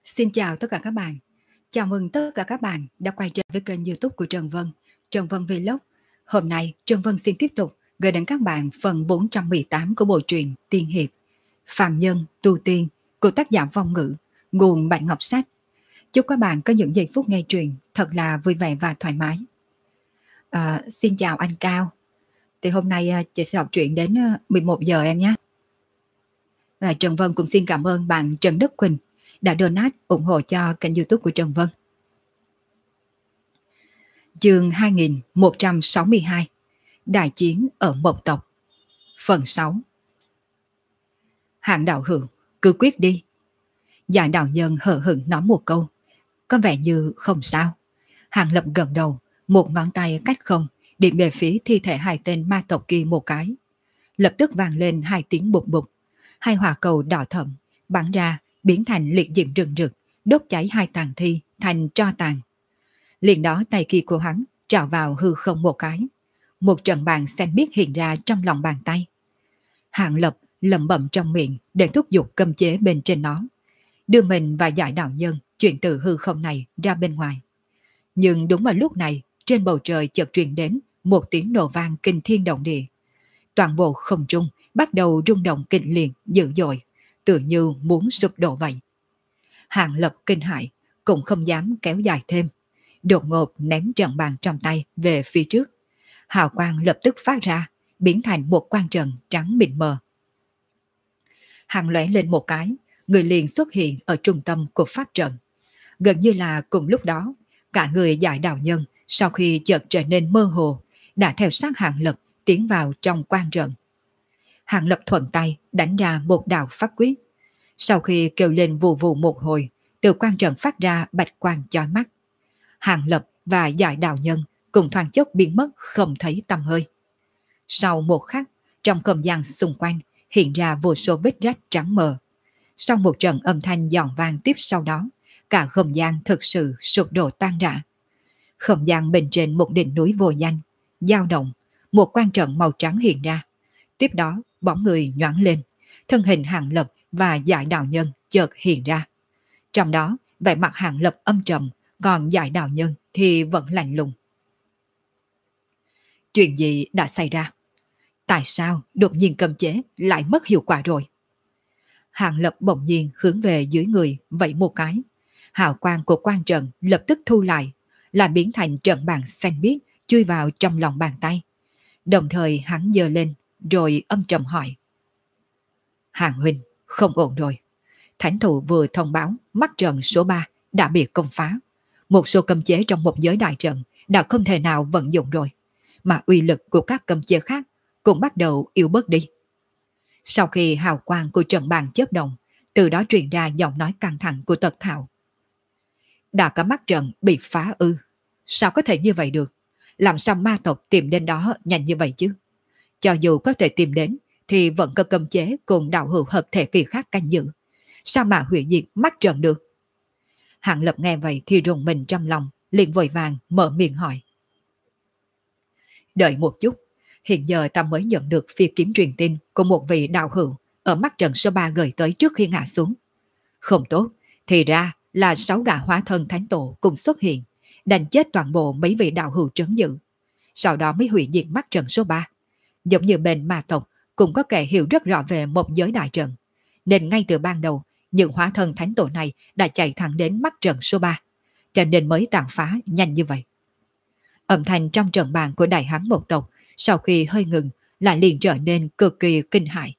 Xin chào tất cả các bạn. Chào mừng tất cả các bạn đã quay trở với kênh YouTube của Trần Vân Vlog. Hôm nay Trần Vân xin tiếp tục gửi đến các bạn phần 418 của bộ truyện Tiên Hiệp Phàm Nhân Tu Tiên của tác giả Vong Ngữ, nguồn Bạch Ngọc Sách. Chúc các bạn có những giây phút nghe truyện thật là vui vẻ và thoải mái. Xin chào anh Cao. Thì hôm nay chị sẽ đọc truyện đến 11 giờ em nhé. Trần Vân cũng xin cảm ơn bạn Trần Đức Quỳnh đã donate ủng hộ cho kênh YouTube của Trần Vân. Chương 2162 Đại chiến ở Mộc Tộc. Phần 6. Hạng đạo hữu, cứ quyết đi. Dạ đạo nhân hờ hững nói một câu, có vẻ như không sao. Hạng Lập gật đầu, một ngón tay cách không điểm về phía thi thể hai tên ma tộc kia một cái. Lập tức vang lên hai tiếng bụp bụp, hai hỏa cầu đỏ thẫm bắn ra, biến thành liệt diễm rừng rực, đốt cháy hai tàn thi thành tro tàn. Liền đó tay kia của hắn trào vào hư không một cái, một trận bàn xanh biếc hiện ra trong lòng bàn tay. Hạng Lập lẩm bẩm trong miệng để thúc giục cấm chế bên trên nó, đưa mình và giải đạo nhân chuyển từ hư không này ra bên ngoài. Nhưng đúng vào lúc này, trên bầu trời chợt truyền đến một tiếng nổ vang kinh thiên động địa. Toàn bộ không trung bắt đầu rung động kịch liệt dữ dội, tựa như muốn sụp đổ vậy. Hạng Lập kinh hãi, cũng không dám kéo dài thêm, đột ngột ném trận bàn trong tay về phía trước. Hào quang lập tức phát ra, biến thành một quang trận trắng mịn mờ. Hàng lóe lên một cái, người liền xuất hiện ở trung tâm của pháp trận. Gần như là cùng lúc đó, cả người giải đạo nhân sau khi chợt trở nên mơ hồ, đã theo sát Hạng Lập tiến vào trong quang trận. Hạng Lập thuận tay đánh ra một đạo pháp quyết. Sau khi kêu lên vù vù một hồi, từ quang trận phát ra bạch quang chói mắt. Hạng Lập và giải đạo nhân cùng thoáng chốc biến mất không thấy tăm hơi. Sau một khắc, trong không gian xung quanh hiện ra vô số vết rách trắng mờ. Sau một trận âm thanh giòn vang tiếp sau đó, cả không gian thực sự sụp đổ tan rã. Không gian bên trên một đỉnh núi vô danh dao động, một quang trận màu trắng hiện ra. Tiếp đó bóng người nhoáng lên, thân hình Hạng Lập và giải đạo nhân chợt hiện ra. Trong đó vẻ mặt Hạng Lập âm trầm, còn giải đạo nhân thì vẫn lạnh lùng. Chuyện gì đã xảy ra? Tại sao đột nhiên cấm chế lại mất hiệu quả rồi? Hạng Lập bỗng nhiên hướng về dưới người vẫy một cái. Hào quang của quang trận lập tức thu lại, là biến thành trận bàn xanh biếc chui vào trong lòng bàn tay. Đồng thời hắn giơ lên rồi âm trầm hỏi: Hạng huynh, không ổn rồi. Thánh thủ vừa thông báo mắt trận số 3 đã bị công phá. Một số cấm chế trong một giới đại trận đã không thể nào vận dụng rồi, mà uy lực của các cấm chế khác cũng bắt đầu yếu bớt đi. Sau khi hào quang của trận bàn chớp động, từ đó truyền ra giọng nói căng thẳng của Tật Thảo. Đã cả mắt trận bị phá ư? Sao có thể như vậy được? Làm sao ma tộc tìm đến đó nhanh như vậy chứ? Cho dù có thể tìm đến thì vẫn có cấm chế cùng đạo hữu hợp thể kỳ khác canh giữ. Sao mà hủy diệt mắt trận được? Hạng Lập nghe vậy thì rùng mình trong lòng, liền vội vàng mở miệng hỏi. Đợi một chút, hiện giờ ta mới nhận được phi kiếm truyền tin của một vị đạo hữu ở mắt trận số 3 gửi tới trước khi ngã xuống. Không tốt, thì ra là 6 gã hóa thân thánh tổ cùng xuất hiện, đánh chết toàn bộ mấy vị đạo hữu trấn giữ. Sau đó mới hủy diệt mắt trận số 3. Giống như bên ma tộc cũng có kẻ hiểu rất rõ về một giới đại trận, nên ngay từ ban đầu những hóa thân thánh tổ này đã chạy thẳng đến mắt trận số 3, cho nên mới tàn phá nhanh như vậy. Âm thanh trong trận bàn của đại hán một tộc sau khi hơi ngừng lại liền trở nên cực kỳ kinh hãi.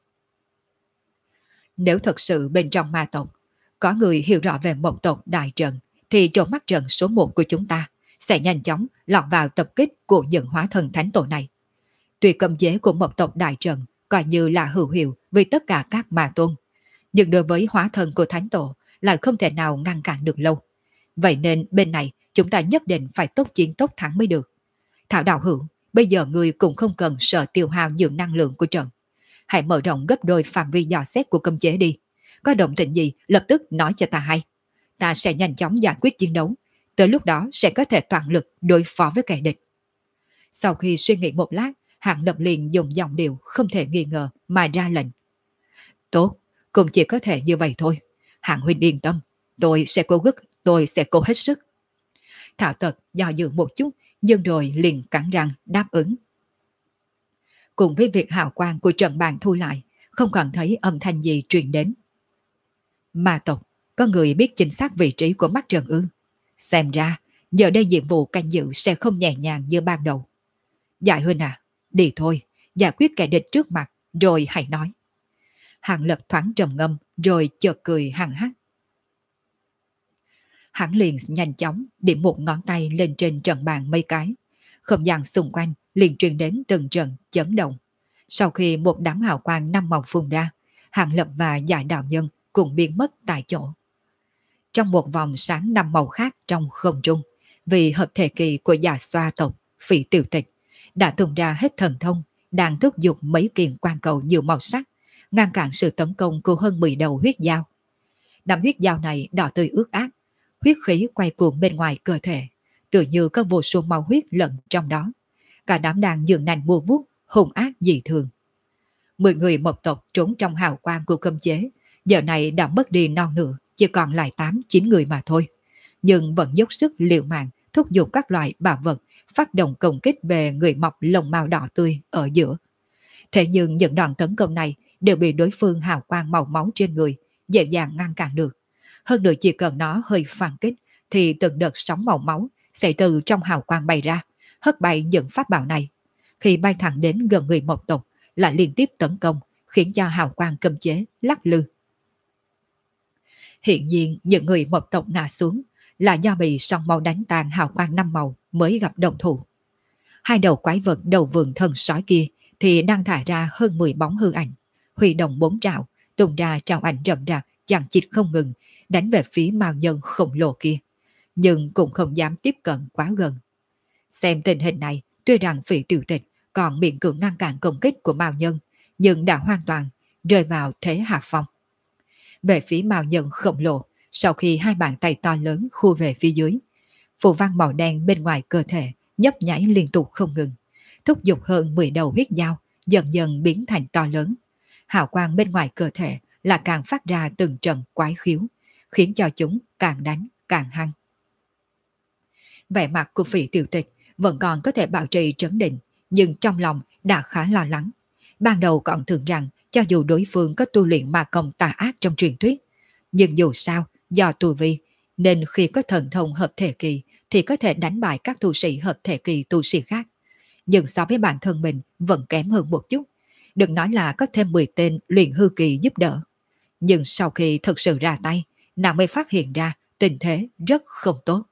Nếu thật sự bên trong ma tộc có người hiểu rõ về một tộc đại trận, thì chỗ mắt trận số 1 của chúng ta sẽ nhanh chóng lọt vào tập kích của những hóa thân thánh tổ này. Tuy cấm chế của một tộc đại trận coi như là hữu hiệu với tất cả các ma tôn, nhưng đối với hóa thân của thánh tổ lại không thể nào ngăn cản được lâu. Vậy nên bên này chúng ta nhất định phải tốt chiến tốt thắng mới được. Thảo đạo hữu, bây giờ người cũng không cần sợ tiêu hao nhiều năng lượng của trận. Hãy mở rộng gấp đôi phạm vi dò xét của cấm chế đi. Có động tĩnh gì lập tức nói cho ta hay. Ta sẽ nhanh chóng giải quyết chiến đấu. Tới lúc đó sẽ có thể toàn lực đối phó với kẻ địch. Sau khi suy nghĩ một lát, Hạng Lập liền dùng giọng điệu không thể nghi ngờ mà ra lệnh. Tốt, cũng chỉ có thể như vậy thôi. Hạng huynh yên tâm, tôi sẽ cố hết sức. Thảo Tật do dự một chút, nhưng rồi liền cắn răng đáp ứng. Cùng với việc hào quang của trận bàn thu lại, không còn thấy âm thanh gì truyền đến. Ma tộc, có người biết chính xác vị trí của mắt trận ư? Xem ra, giờ đây nhiệm vụ canh giữ sẽ không nhẹ nhàng như ban đầu. Đại huynh à, đi thôi, giải quyết kẻ địch trước mặt, rồi hãy nói. Hàng Lập thoáng trầm ngâm, rồi chợt cười hằng hắc. Hắn liền nhanh chóng điểm một ngón tay lên trên trận bàn mấy cái. Không gian xung quanh liền truyền đến từng trận chấn động. Sau khi một đám hào quang năm màu phun ra, Hàng Lập và Giải Đạo Nhân cùng biến mất tại chỗ. Trong một vòng sáng năm màu khác trong không trung, vì hợp thể kỳ của Già Xoa tộc Phỉ Tiểu Tịch đã tung ra hết thần thông, đang thúc giục mấy kiện quan cầu nhiều màu sắc, ngăn cản sự tấn công của hơn 10 đầu huyết dao. Đám huyết dao này đỏ tươi ướt át, huyết khí quay cuồng bên ngoài cơ thể, tự như có vô số máu huyết lẫn trong đó. Cả đám đang nhường nành mua vuốt, hung ác dị thường. 10 người một tộc trốn trong hào quang của cấm chế, giờ này đã mất đi non nửa, chỉ còn lại 8-9 người mà thôi. Nhưng vẫn dốc sức liều mạng, thúc giục các loại bảo vật, phát động công kích về người mọc lông màu đỏ tươi ở giữa. Thế nhưng những đòn tấn công này đều bị đối phương hào quang màu máu trên người dễ dàng ngăn cản được. Hơn nữa chỉ cần nó hơi phản kích thì từng đợt sóng màu máu sẽ từ trong hào quang bay ra, hất bay những pháp bảo này. Khi bay thẳng đến gần người một tộc lại liên tiếp tấn công, khiến cho hào quang cấm chế lắc lư. Hiện nhiên những người một tộc ngã xuống là do bị song màu đánh tàn hào quang 5 màu mới gặp đồng thủ. Hai đầu quái vật đầu vườn thần sói kia thì đang thả ra hơn 10 bóng hư ảnh, huy động 4 trảo, tung ra trảo ảnh rậm rạp chằng chịt không ngừng, đánh về phía mao nhân khổng lồ kia, nhưng cũng không dám tiếp cận quá gần. Xem tình hình này, tuy rằng Phỉ Tiểu Tịch còn miễn cưỡng ngăn cản công kích của mao nhân, nhưng đã hoàn toàn rơi vào thế hạ phong. Về phía mao nhân khổng lồ, sau khi hai bàn tay to lớn khu về phía dưới, phù văn màu đen bên ngoài cơ thể nhấp nháy liên tục không ngừng, thúc giục hơn 10 đầu huyết dao dần dần biến thành to lớn. Hào quang bên ngoài cơ thể là càng phát ra từng trận quái khiếu, khiến cho chúng càng đánh càng hăng. Vẻ mặt của Phỉ Tiểu Tịch vẫn còn có thể bảo trì trấn định, nhưng trong lòng đã khá lo lắng. Ban đầu còn tưởng rằng cho dù đối phương có tu luyện ma công tà ác trong truyền thuyết, nhưng dù sao do tu vi nên khi có thần thông hợp thể kỳ thì có thể đánh bại các tu sĩ hợp thể kỳ tu sĩ khác. Nhưng so với bản thân mình vẫn kém hơn một chút, đừng nói là có thêm 10 tên luyện hư kỳ giúp đỡ. Nhưng sau khi thực sự ra tay, nàng mới phát hiện ra tình thế rất không tốt.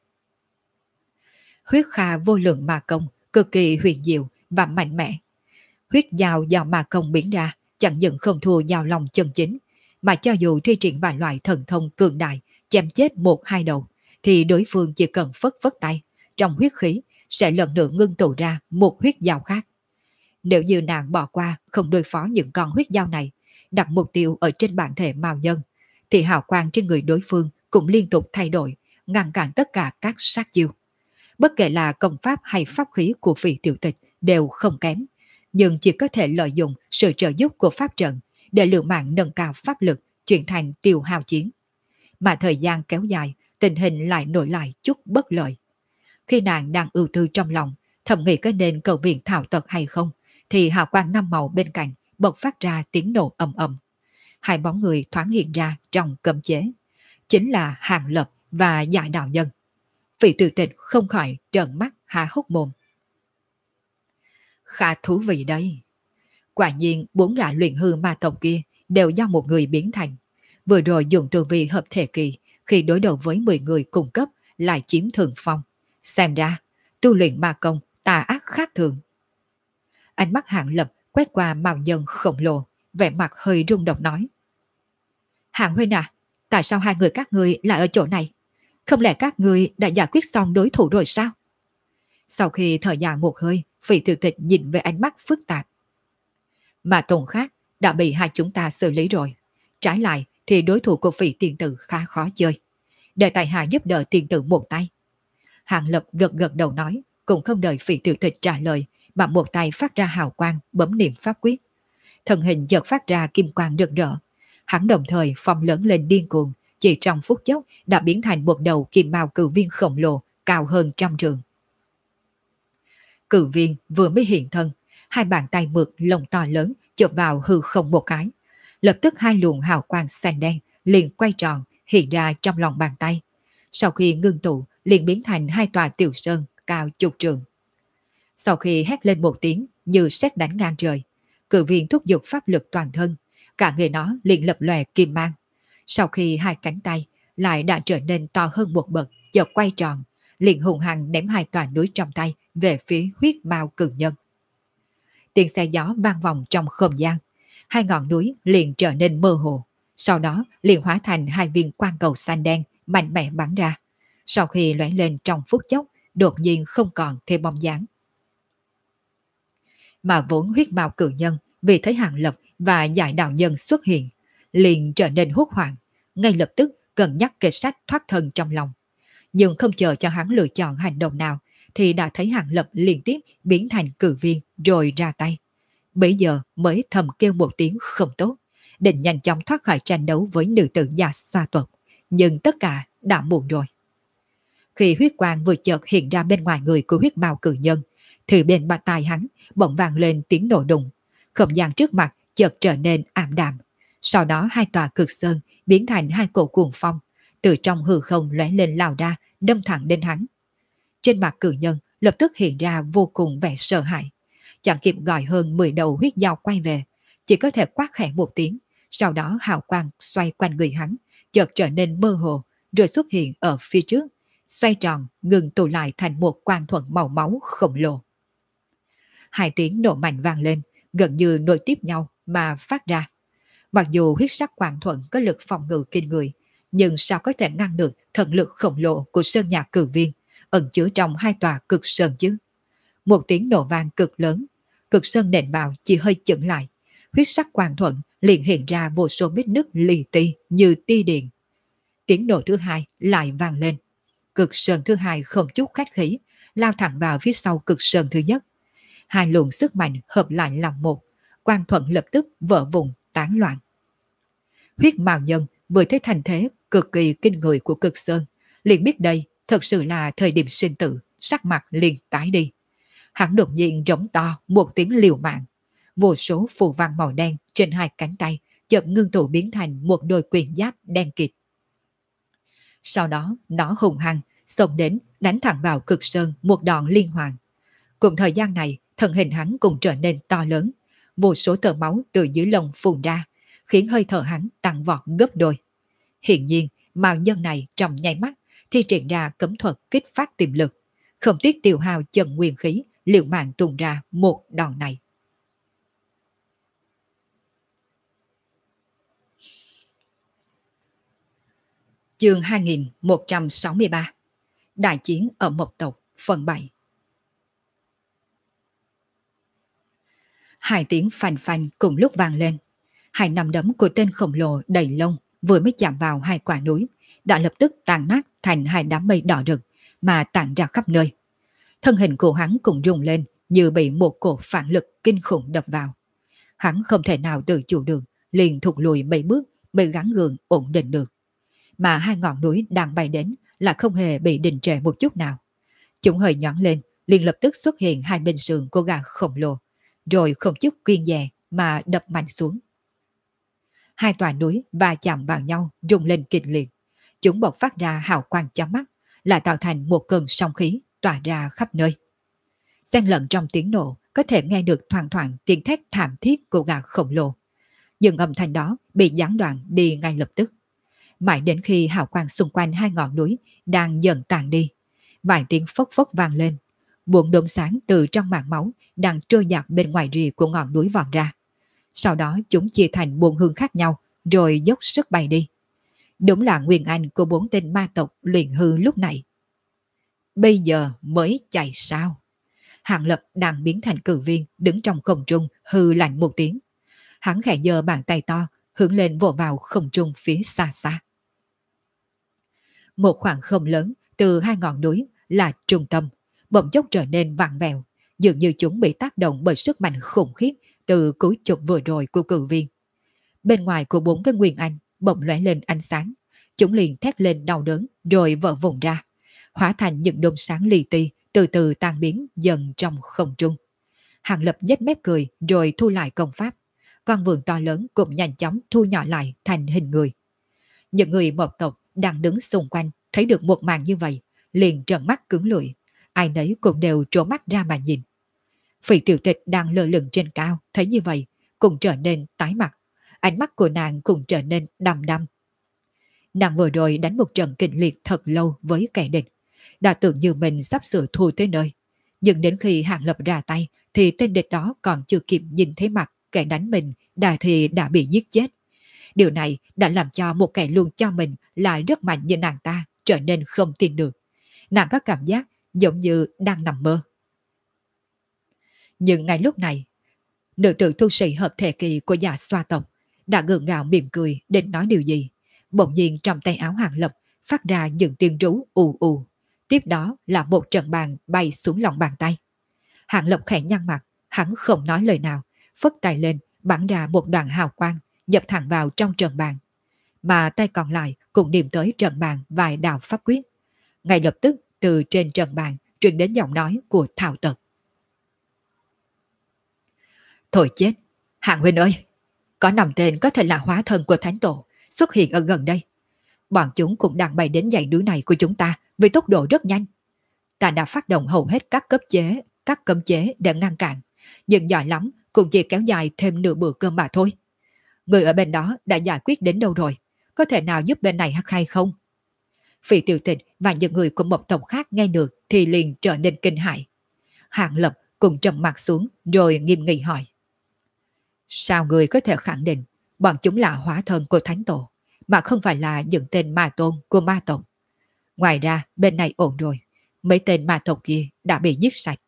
Huyết kha vô lượng ma công cực kỳ huyền diệu và mạnh mẽ. Huyết dao do ma công biến ra chẳng những không thua dao lòng chân chính, mà cho dù thi triển vài loại thần thông cường đại chém chết 1-2 đầu, thì đối phương chỉ cần phất phất tay, trong huyết khí sẽ lần nữa ngưng tụ ra một huyết dao khác. Nếu như nàng bỏ qua không đối phó những con huyết dao này, đặt mục tiêu ở trên bản thể mao nhân, thì hào quang trên người đối phương cũng liên tục thay đổi, ngăn cản tất cả các sát chiêu. Bất kể là công pháp hay pháp khí của Phỉ Tiểu Tịch đều không kém, nhưng chỉ có thể lợi dụng sự trợ giúp của pháp trận để liều mạng nâng cao pháp lực, chuyển thành tiêu hao chiến. Mà thời gian kéo dài, tình hình lại nổi lại chút bất lợi. Khi nàng đang ưu tư trong lòng, thầm nghĩ có nên cầu viện Thảo Tật hay không, thì hào quang 5 màu bên cạnh bộc phát ra tiếng nổ ầm ầm. Hai bóng người thoáng hiện ra trong cấm chế, chính là Hàng Lập và Giải Đạo Nhân. Phỉ Tiểu Tịch không khỏi trợn mắt há hốc mồm. Khá thú vị đây. Quả nhiên 4 gã luyện hư ma tộc kia đều do một người biến thành. Vừa rồi dùng tu vi hợp thể kỳ, khi đối đầu với 10 người cùng cấp lại chiếm thượng phong. Xem ra, tu luyện ma công tà ác khác thường. Ánh mắt Hàng Lập quét qua mao nhân khổng lồ, vẻ mặt hơi rung động nói. Hàng huynh à, tại sao hai người các ngươi lại ở chỗ này? Không lẽ các ngươi đã giải quyết xong đối thủ rồi sao? Sau khi thở dài một hơi, Phỉ Tiểu Tịch nhìn về ánh mắt phức tạp. Mà tồn khác đã bị hai chúng ta xử lý rồi. Trái lại thì đối thủ của Phỉ tiền tử khá khó chơi. Để tại hạ giúp đỡ tiền tử một tay. Hàng Lập gật gật đầu nói, cũng không đợi Phỉ Tiểu Tịch trả lời, mà một tay phát ra hào quang bấm niệm pháp quyết. Thân hình chợt phát ra kim quang rực rỡ. Hắn đồng thời phong lớn lên điên cuồng, chỉ trong phút chốc đã biến thành một đầu kim mao cự viên khổng lồ cao hơn trăm trượng. Cự viên vừa mới hiện thân, hai bàn tay mượt lông to lớn chộp vào hư không một cái. Lập tức hai luồng hào quang xanh đen liền quay tròn hiện ra trong lòng bàn tay. Sau khi ngưng tụ liền biến thành hai tòa tiểu sơn cao chục trượng. Sau khi hét lên một tiếng như sét đánh ngang trời, cự viên thúc giục pháp lực toàn thân, cả người nó liền lập lòe kim mang. Sau khi hai cánh tay lại đã trở nên to hơn một bậc, chợt quay tròn, liền hùng hăng ném hai tòa núi trong tay về phía huyết mao cự nhân. Tiếng xe gió vang vọng trong không gian, hai ngọn núi liền trở nên mơ hồ, sau đó liền hóa thành hai viên quang cầu xanh đen mạnh mẽ bắn ra. Sau khi lóe lên trong phút chốc, đột nhiên không còn thêm bóng dáng. Mà vốn huyết mao cự nhân vì thấy Hàng Lập và Giải Đạo Nhân xuất hiện, liền trở nên hốt hoảng, ngay lập tức cân nhắc kế sách thoát thân trong lòng. Nhưng không chờ cho hắn lựa chọn hành động nào, thì đã thấy Hàng Lập liên tiếp biến thành cự viên rồi ra tay. Bấy giờ mới thầm kêu một tiếng không tốt, định nhanh chóng thoát khỏi tranh đấu với nữ tử già xoa tộc, nhưng tất cả đã muộn rồi. Khi huyết quang vừa chợt hiện ra bên ngoài người của huyết mao cự nhân, thì bên ba tai hắn bỗng vang lên tiếng nổ đùng, không gian trước mặt chợt trở nên ảm đạm. Sau đó hai tòa cực sơn biến thành hai cổ cuồng phong, từ trong hư không lóe lên lao ra, đâm thẳng đến hắn. Trên mặt cự nhân lập tức hiện ra vô cùng vẻ sợ hãi, chẳng kịp gọi hơn 10 đầu huyết dao quay về, chỉ có thể quát khẽ một tiếng. Sau đó hào quang xoay quanh người hắn, chợt trở nên mơ hồ, rồi xuất hiện ở phía trước, xoay tròn ngừng tụ lại thành một quang thuận màu máu khổng lồ. Hai tiếng nổ mạnh vang lên, gần như nối tiếp nhau mà phát ra. Mặc dù huyết sắc quang thuận có lực phòng ngự kinh người, nhưng sao có thể ngăn được thần lực khổng lồ của sơn nhạc cử viên ẩn chứa trong hai tòa cực sơn chứ? Một tiếng nổ vang cực lớn, cực sơn nện vào chỉ hơi chững lại, huyết sắc quang thuận liền hiện ra vô số vết nứt lì ti như ti điện. Tiếng nổ thứ hai lại vang lên, cực sơn thứ hai không chút khách khí lao thẳng vào phía sau cực sơn thứ nhất. Hai luồng sức mạnh hợp lại làm một, quang thuận lập tức vỡ vụn tán loạn. Huyết mao nhân vừa thấy thành thế cực kỳ kinh người của cực sơn, liền biết đây thật sự là thời điểm sinh tử, sắc mặt liền tái đi. Hắn đột nhiên rống to một tiếng liều mạng, vô số phù văn màu đen trên hai cánh tay chợt ngưng tụ biến thành một đôi quyền giáp đen kịt. Sau đó nó hùng hăng xông đến đánh thẳng vào cực sơn một đòn liên hoàn. Cùng thời gian này, thân hình hắn cũng trở nên to lớn, vô số tơ máu từ dưới lông phun ra, khiến hơi thở hắn tăng vọt gấp đôi. Hiện nhiên, mao nhân này trong nháy mắt thi triển ra cấm thuật kích phát tiềm lực, không tiếc tiêu hao chân nguyên khí, liều mạng tung ra một đòn này. Chương 2163 Đại chiến ở Mộc Tộc phần 7. Hai tiếng phanh phanh cùng lúc vang lên. Hai nắm đấm của tên khổng lồ đầy lông vừa mới chạm vào hai quả núi đã lập tức tan nát thành hai đám mây đỏ rực mà tản ra khắp nơi. Thân hình của hắn cũng rung lên như bị một cổ phản lực kinh khủng đập vào. Hắn không thể nào tự chủ được, liền thụt lùi mấy bước mới gắng gượng ổn định được. Mà hai ngọn núi đang bay đến là không hề bị đình trệ một chút nào. Chúng hơi nhón lên, liền lập tức xuất hiện hai bên sườn của gà khổng lồ, rồi không chút kiêng dè mà đập mạnh xuống. Hai tòa núi va chạm vào nhau rung lên kịch liệt. Chúng bộc phát ra hào quang chói mắt, lại tạo thành một cơn sóng khí tỏa ra khắp nơi. Xen lẫn trong tiếng nổ có thể nghe được thoang thoảng tiếng thét thảm thiết của gà khổng lồ. Nhưng âm thanh đó bị gián đoạn đi ngay lập tức. Mãi đến khi hào quang xung quanh hai ngọn núi đang dần tàn đi, vài tiếng phốc phốc vang lên. Bốn đốm sáng từ trong màn máu đang trôi dạt bên ngoài rìa của ngọn núi vọt ra. Sau đó chúng chia thành bốn hướng khác nhau rồi dốc sức bay đi. Đúng là nguyên anh của bốn tên ma tộc luyện hư lúc này. Bây giờ mới chạy sao? Hàng Lập đang biến thành cự viên đứng trong không trung hư lạnh một tiếng. Hắn khẽ giơ bàn tay to hướng lên vỗ vào không trung phía xa xa. Một khoảng không lớn từ hai ngọn núi là trung tâm bỗng chốc trở nên vặn vẹo, dường như chúng bị tác động bởi sức mạnh khủng khiếp từ cú chụp vừa rồi của cự viên. Bên ngoài của bốn cái nguyên anh bỗng lóe lên ánh sáng, chúng liền thét lên đau đớn rồi vỡ vụn ra, hóa thành những đốm sáng li ti từ từ tan biến dần trong không trung. Hàng Lập nhếch mép cười rồi thu lại công pháp. Con vườn to lớn cũng nhanh chóng thu nhỏ lại thành hình người. Những người một tộc đang đứng xung quanh thấy được một màn như vậy, liền trợn mắt cứng lưỡi, ai nấy cũng đều trố mắt ra mà nhìn. Phỉ Tiểu Tịch đang lơ lửng trên cao thấy như vậy, cũng trở nên tái mặt, ánh mắt của nàng cũng trở nên đăm đăm. Nàng vừa rồi đánh một trận kịch liệt thật lâu với kẻ địch, đã tưởng như mình sắp sửa thua tới nơi. Nhưng đến khi Hàng Lập ra tay thì tên địch đó còn chưa kịp nhìn thấy mặt kẻ đánh mình đã bị giết chết. Điều này đã làm cho một kẻ luôn cho mình là rất mạnh như nàng ta trở nên không tin được. Nàng có cảm giác giống như đang nằm mơ. Nhưng ngay lúc này, nữ tử tu sĩ hợp thể kỳ của Dạ Xoa tộc đã gượng gạo mỉm cười định nói điều gì. Bỗng nhiên trong tay áo Hàng Lập phát ra những tiếng rú ù ù. Tiếp đó là một trận bàn bay xuống lòng bàn tay. Hàng Lập khẽ nhăn mặt, hắn không nói lời nào, phất tay lên bắn ra một đoạn hào quang nhập thẳng vào trong trận bàn. Mà tay còn lại cũng điểm tới trận bàn vài đạo pháp quyết. Ngay lập tức từ trên trận bàn truyền đến giọng nói của Thảo Tật. Thôi chết, Hàng huynh ơi, có 5 tên có thể là hóa thân của Thánh Tổ xuất hiện ở gần đây. Bọn chúng cũng đang bay đến dãy núi này của chúng ta với tốc độ rất nhanh. Ta đã phát động hầu hết các cấm chế để ngăn cản, nhưng giỏi lắm cũng chỉ kéo dài thêm nửa bữa cơm mà thôi. Người ở bên đó đã giải quyết đến đâu rồi? Có thể nào giúp bên này hay không? Phỉ Tiểu Tịch và những người của một tộc khác nghe được thì liền trở nên kinh hãi. Hàng Lập cùng trầm mặt xuống rồi nghiêm nghị hỏi. Sao người có thể khẳng định bọn chúng là hóa thân của Thánh Tổ, mà không phải là những tên ma tôn của ma tộc? Ngoài ra bên này ổn rồi, mấy tên ma tộc kia đã bị giết sạch.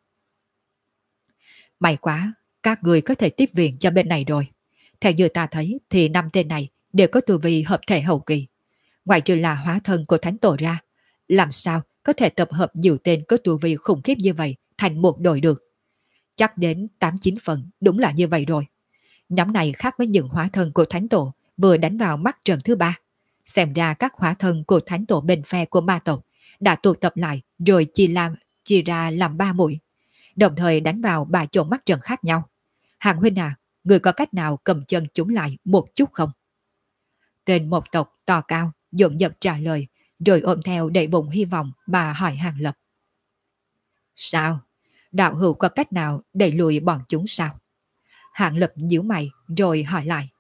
May quá, các người có thể tiếp viện cho bên này rồi. Theo như ta thấy thì 5 tên này đều có tu vi hợp thể hậu kỳ. Ngoài trừ là hóa thân của Thánh Tổ ra, làm sao có thể tập hợp nhiều tên có tu vi khủng khiếp như vậy thành một đội được? Chắc đến 8-9 phần đúng là như vậy rồi. Nhóm này khác với những hóa thân của Thánh Tổ vừa đánh vào mắt trận thứ 3. Xem ra các hóa thân của Thánh Tổ bên phe của ma tộc đã tụ tập lại rồi chia ra làm 3 mũi, đồng thời đánh vào 3 chỗ mắt trận khác nhau. Hàng huynh à, người có cách nào cầm chân chúng lại một chút không? Tên một tộc to cao dồn dập trả lời, rồi ôm theo đầy bụng hy vọng mà hỏi Hàng Lập. Sao? Đạo hữu có cách nào đẩy lùi bọn chúng sao? Hàng Lập nhíu mày rồi hỏi lại.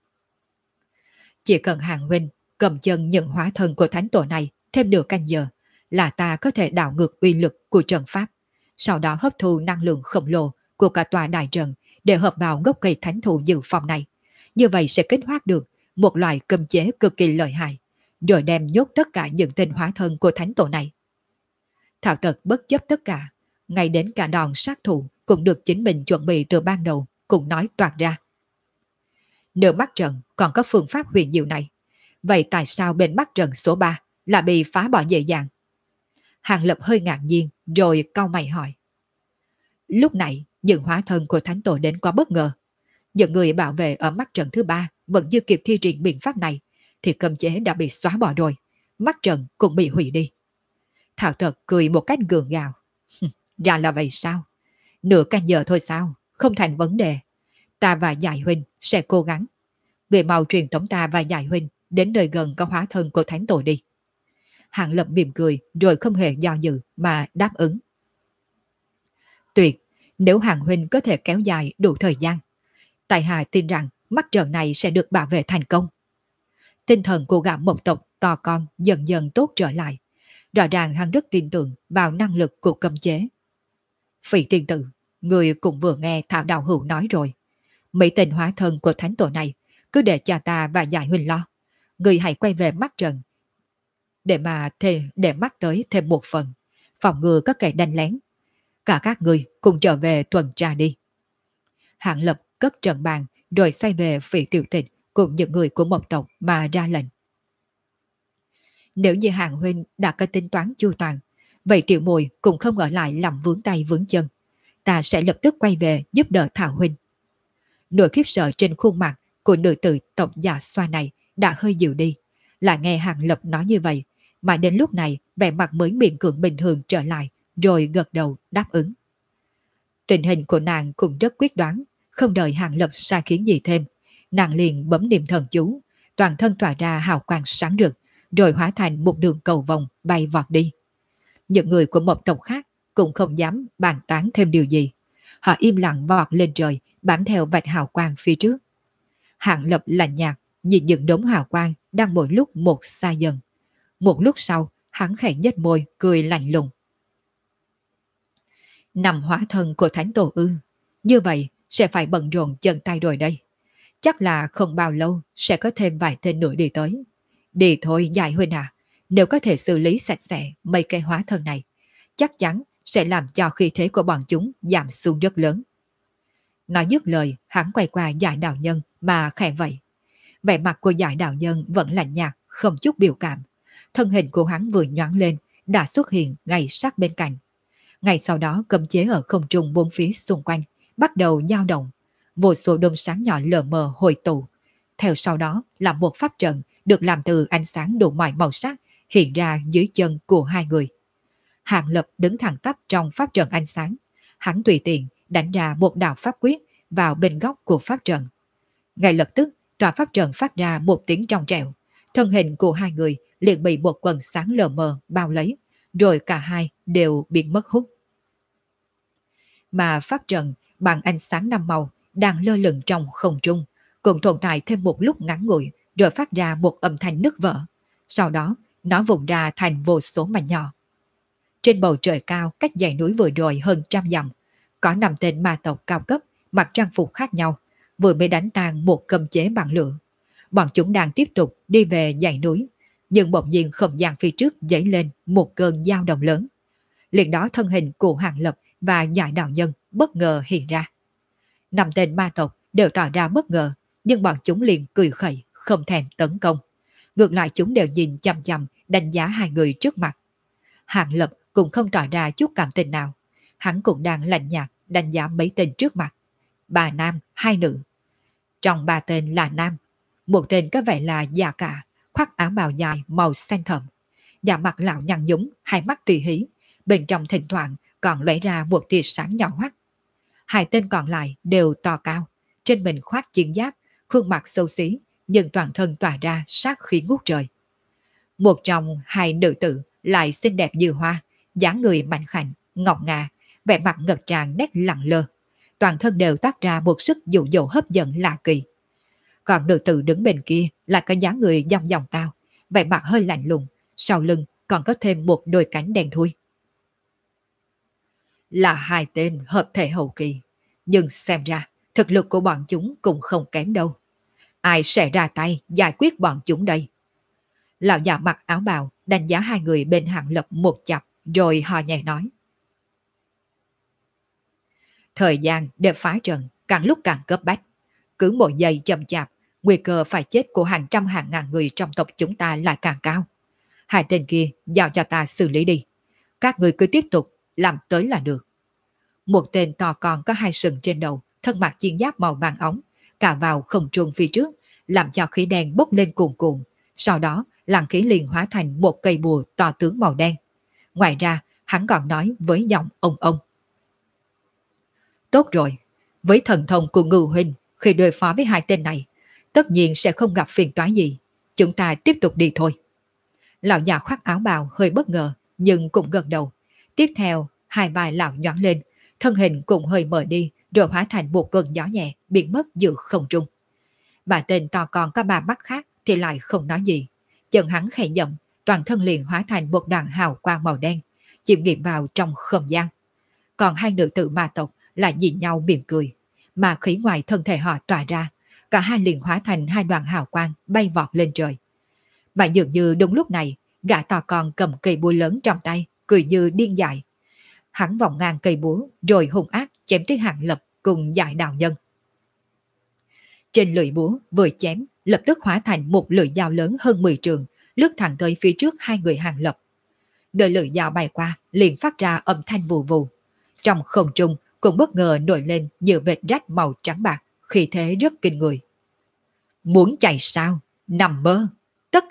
Chỉ cần Hàng huynh cầm chân những hóa thân của Thánh Tổ này thêm nửa canh giờ là ta có thể đảo ngược uy lực của trận pháp, sau đó hấp thu năng lượng khổng lồ của cả tòa đại trận để hợp vào gốc cây thánh thụ dự phòng này. Như vậy sẽ kích hoạt được một loại cấm chế cực kỳ lợi hại, rồi đem nhốt tất cả những tên hóa thân của Thánh Tổ này. Thảo Tật bất chấp tất cả, ngay đến cả đòn sát thủ cũng được chính mình chuẩn bị từ ban đầu, cũng nói toạc ra. Nửa mắt trận còn có phương pháp huyền diệu này, vậy tại sao bên mắt trận số 3 là bị phá bỏ dễ dàng? Hàng Lập hơi ngạc nhiên rồi cau mày hỏi. Lúc này những hóa thân của Thánh Tổ đến quá bất ngờ. Những người bảo vệ ở mắt trận thứ 3 vẫn chưa kịp thi triển biện pháp này thì cấm chế đã bị xóa bỏ rồi, mắt trận cũng bị hủy đi. Thảo Tật cười một cách gượng gạo. Ra là vậy sao? Nửa canh giờ thôi sao? Không thành vấn đề. Ta và Giải huynh sẽ cố gắng. Người mau truyền tống ta và Giải huynh đến nơi gần có hóa thân của Thánh Tổ đi. Hàng Lập mỉm cười rồi không hề do dự mà đáp ứng. Tuyệt, nếu Hàng huynh có thể kéo dài đủ thời gian, tại hạ tin rằng mắt trận này sẽ được bảo vệ thành công. Tinh thần của gã một tộc to con dần dần tốt trở lại. Rõ ràng hắn rất tin tưởng vào năng lực của cấm chế. Phỉ tiên tử, người cũng vừa nghe Thảo Đạo Hữu nói rồi. Mấy tên hóa thân của Thánh Tổ này cứ để cha ta và Giải huynh lo. Người hãy quay về mắt trận để mắt tới thêm một phần, phòng ngừa các kẻ đánh lén. Cả các người cùng trở về tuần tra đi. Hạng Lập cất trận bàn rồi xoay về Phỉ Tiểu Tịch cùng những người của một tộc mà ra lệnh. Nếu như Hàng huynh đã có tính toán chu toàn, vậy Tiểu Mùi cũng không ở lại làm vướng tay vướng chân. Ta sẽ lập tức quay về giúp đỡ Thảo huynh. Nỗi khiếp sợ trên khuôn mặt của nữ tử tộc Dạ Xoa này đã hơi dịu đi, Lại nghe Hàng Lập nói như vậy, mà đến lúc này vẻ mặt mới miễn cưỡng bình thường trở lại, rồi gật đầu đáp ứng. Tình hình của nàng cũng rất quyết đoán, không đợi Hàng Lập sai khiến gì thêm, nàng liền bấm niệm thần chú, toàn thân tỏa ra hào quang sáng rực, rồi hóa thành một đường cầu vòng bay vọt đi. Những người của một tộc khác cũng không dám bàn tán thêm điều gì. Họ im lặng vọt lên trời, bám theo vạch hào quang phía trước. Hàng Lập lạnh nhạt, nhìn những đống hào quang đang mỗi lúc một xa dần. Một lúc sau, hắn khẽ nhếch môi, cười lạnh lùng. Nằm hóa thân của Thánh Tổ ư? Như vậy sẽ phải bận rộn chân tay rồi đây. Chắc là không bao lâu sẽ có thêm vài tên nữa đi tới. Đi thôi Giải huynh à, nếu có thể xử lý sạch sẽ mấy cái hóa thân này, chắc chắn sẽ làm cho khí thế của bọn chúng giảm xuống rất lớn. Nói dứt lời, hắn quay qua Giải đạo nhân mà khẽ vậy. Vẻ mặt của Giải đạo nhân vẫn lạnh nhạt, không chút biểu cảm. Thân hình của hắn vừa nhoáng lên, đã xuất hiện ngay sát bên cạnh. Ngay sau đó cấm chế ở không trung bốn phía xung quanh bắt đầu dao động, vô số đốm sáng nhỏ lờ mờ hội tụ. Theo sau đó là một pháp trận được làm từ ánh sáng đủ mọi màu sắc hiện ra dưới chân của hai người. Hàng Lập đứng thẳng tắp trong pháp trận ánh sáng, hắn tùy tiện đánh ra một đạo pháp quyết vào bên góc của pháp trận. Ngay lập tức, tòa pháp trận phát ra một tiếng trong trẻo, thân hình của hai người liền bị một quần sáng lờ mờ bao lấy, rồi cả hai đều biến mất hút. Mà pháp trận bằng ánh sáng năm màu đang lơ lửng trong không trung, cũng tồn tại thêm một lúc ngắn ngủi rồi phát ra một âm thanh nứt vỡ. Sau đó, nó vụn ra thành vô số mảnh nhỏ. Trên bầu trời cao cách dãy núi vừa rồi hơn 100 dặm, có 5 tên ma tộc cao cấp mặc trang phục khác nhau, vừa mới đánh tan một cấm chế bằng lửa. Bọn chúng đang tiếp tục đi về dãy núi, nhưng bỗng nhiên không gian phía trước dấy lên một cơn dao động lớn. Liền đó thân hình của Hàng Lập và Giải đạo nhân bất ngờ hiện ra. 5 tên ma tộc đều tỏ ra bất ngờ, nhưng bọn chúng liền cười khẩy, không thèm tấn công. Ngược lại chúng đều nhìn chằm chằm đánh giá hai người trước mặt. Hàng Lập cũng không tỏ ra chút cảm tình nào. Hắn cũng đang lạnh nhạt đánh giá mấy tên trước mặt. 3 nam, 2 nữ. Trong 3 tên là nam, một tên có vẻ là già cả, khoác áo bào dài màu xanh thẫm, da mặt lão nhăn nhúm, hai mắt tỉ hí, bên trong thỉnh thoảng còn lóe ra một tia sáng nhỏ hoắt. 2 tên còn lại đều to cao, trên mình khoác chiến giáp, khuôn mặt xấu xí, nhưng toàn thân tỏa ra sát khí ngút trời. Một trong 2 nữ tử lại xinh đẹp như hoa, dáng người mạnh khảnh, ngọc ngà, vẻ mặt ngập tràn nét lẳng lơ, toàn thân đều toát ra một sức dụ dỗ hấp dẫn lạ kỳ. Còn nữ tử đứng bên kia là có dáng người dong dong cao, vẻ mặt hơi lạnh lùng, sau lưng còn có thêm một đôi cánh đen thui. Là 2 tên hợp thể hậu kỳ, nhưng xem ra thực lực của bọn chúng cũng không kém đâu. Ai sẽ ra tay giải quyết bọn chúng đây? Lão già mặc áo bào đánh giá 2 người bên Hàng Lập một chặp, rồi hò nhẹ nói. Thời gian để phá trận càng lúc càng cấp bách. Cứ mỗi giây chậm chạp, nguy cơ phải chết của hàng trăm hàng ngàn người trong tộc chúng ta lại càng cao. 2 tên kia giao cho ta xử lý đi. Các người cứ tiếp tục làm tới là được. Một tên to con có 2 sừng trên đầu, thân mặc chiến giáp màu vàng óng, cả vào không trung phía trước, làm cho khí đen bốc lên cuồn cuộn. Sau đó, làn khí liền hóa thành một cây bùa to tướng màu đen. Ngoài ra, hắn còn nói với giọng ông. Tốt rồi, với thần thông của Ngưu huynh, khi đối phó với 2 tên này, tất nhiên sẽ không gặp phiền toái gì. Chúng ta tiếp tục đi thôi. Lão già khoác áo bào hơi bất ngờ, nhưng cũng gật đầu. Tiếp theo, 2 vai lão nhoáng lên, thân hình cũng hơi mờ đi, rồi hóa thành một cơn gió nhẹ, biến mất giữa không trung. Mà tên to con có 3 mắt khác thì lại không nói gì. Chân hắn khẽ dậm, toàn thân liền hóa thành một đoàn hào quang màu đen, chìm nghiệm vào trong không gian. Còn 2 nữ tử ma tộc lại nhìn nhau mỉm cười, mà khí ngoài thân thể họ tỏa ra, cả hai liền hóa thành 2 đoàn hào quang bay vọt lên trời. Mà dường như đúng lúc này, gã to con cầm cây búa lớn trong tay, cười như điên dại. Hắn vòng ngang cây búa rồi hung ác chém tới Hàng Lập cùng Giải đạo nhân. Trên lưỡi búa vừa chém, lập tức hóa thành một lưỡi dao lớn hơn 10 trường, lướt thẳng tới phía trước 2 người Hàng Lập. Đời lưỡi dao bay qua, liền phát ra âm thanh vù vù. Trong không trung cũng bất ngờ nổi lên nhiều vệt rách màu trắng bạc, khí thế rất kinh người. Muốn chạy sao? Nằm mơ! Tất cả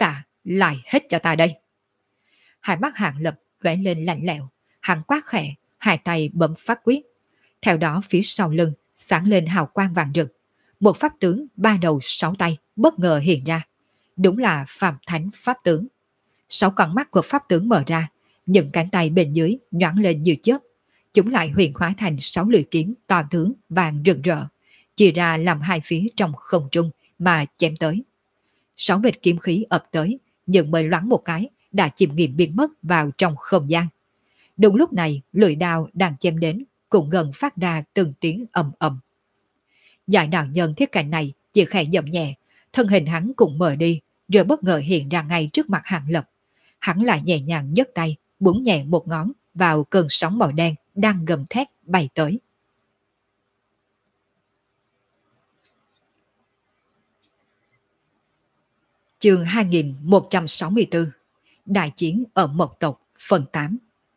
Lại hết cho ta đây. Hai mắt Hàng Lập lóe lên lạnh lẽo, hắn quát khẽ, hai tay bấm phát quyết. Theo đó phía sau lưng sáng lên hào quang vàng rực. Một pháp tướng ba đầu sáu tay bất ngờ hiện ra. Đúng là Phạm Thánh pháp tướng. Sáu con mắt của pháp tướng mở ra, những cánh tay bên dưới nhoáng lên như chớp. Chúng lại huyền hóa thành sáu lưỡi kiếm to tướng vàng rực rỡ, chia ra làm hai phía trong không trung mà chém tới. Sáu vệt kiếm khí ập tới, nhưng mới loáng một cái đã chìm nghiệm biến mất vào trong không gian. Đúng lúc này, lưỡi đao đang chém đến cũng gần phát ra từng tiếng ầm ầm. Giải đạo nhân thiết cảnh này chỉ khẽ dậm nhẹ, thân hình hắn cũng mờ đi, rồi bất ngờ hiện ra ngay trước mặt Hàng Lập. Hắn lại nhẹ nhàng nhấc tay, búng nhẹ một ngón vào cơn sóng màu đen đang gầm thét bay tới. Chương 2164 Đại chiến ở Mộc Tộc phần 8.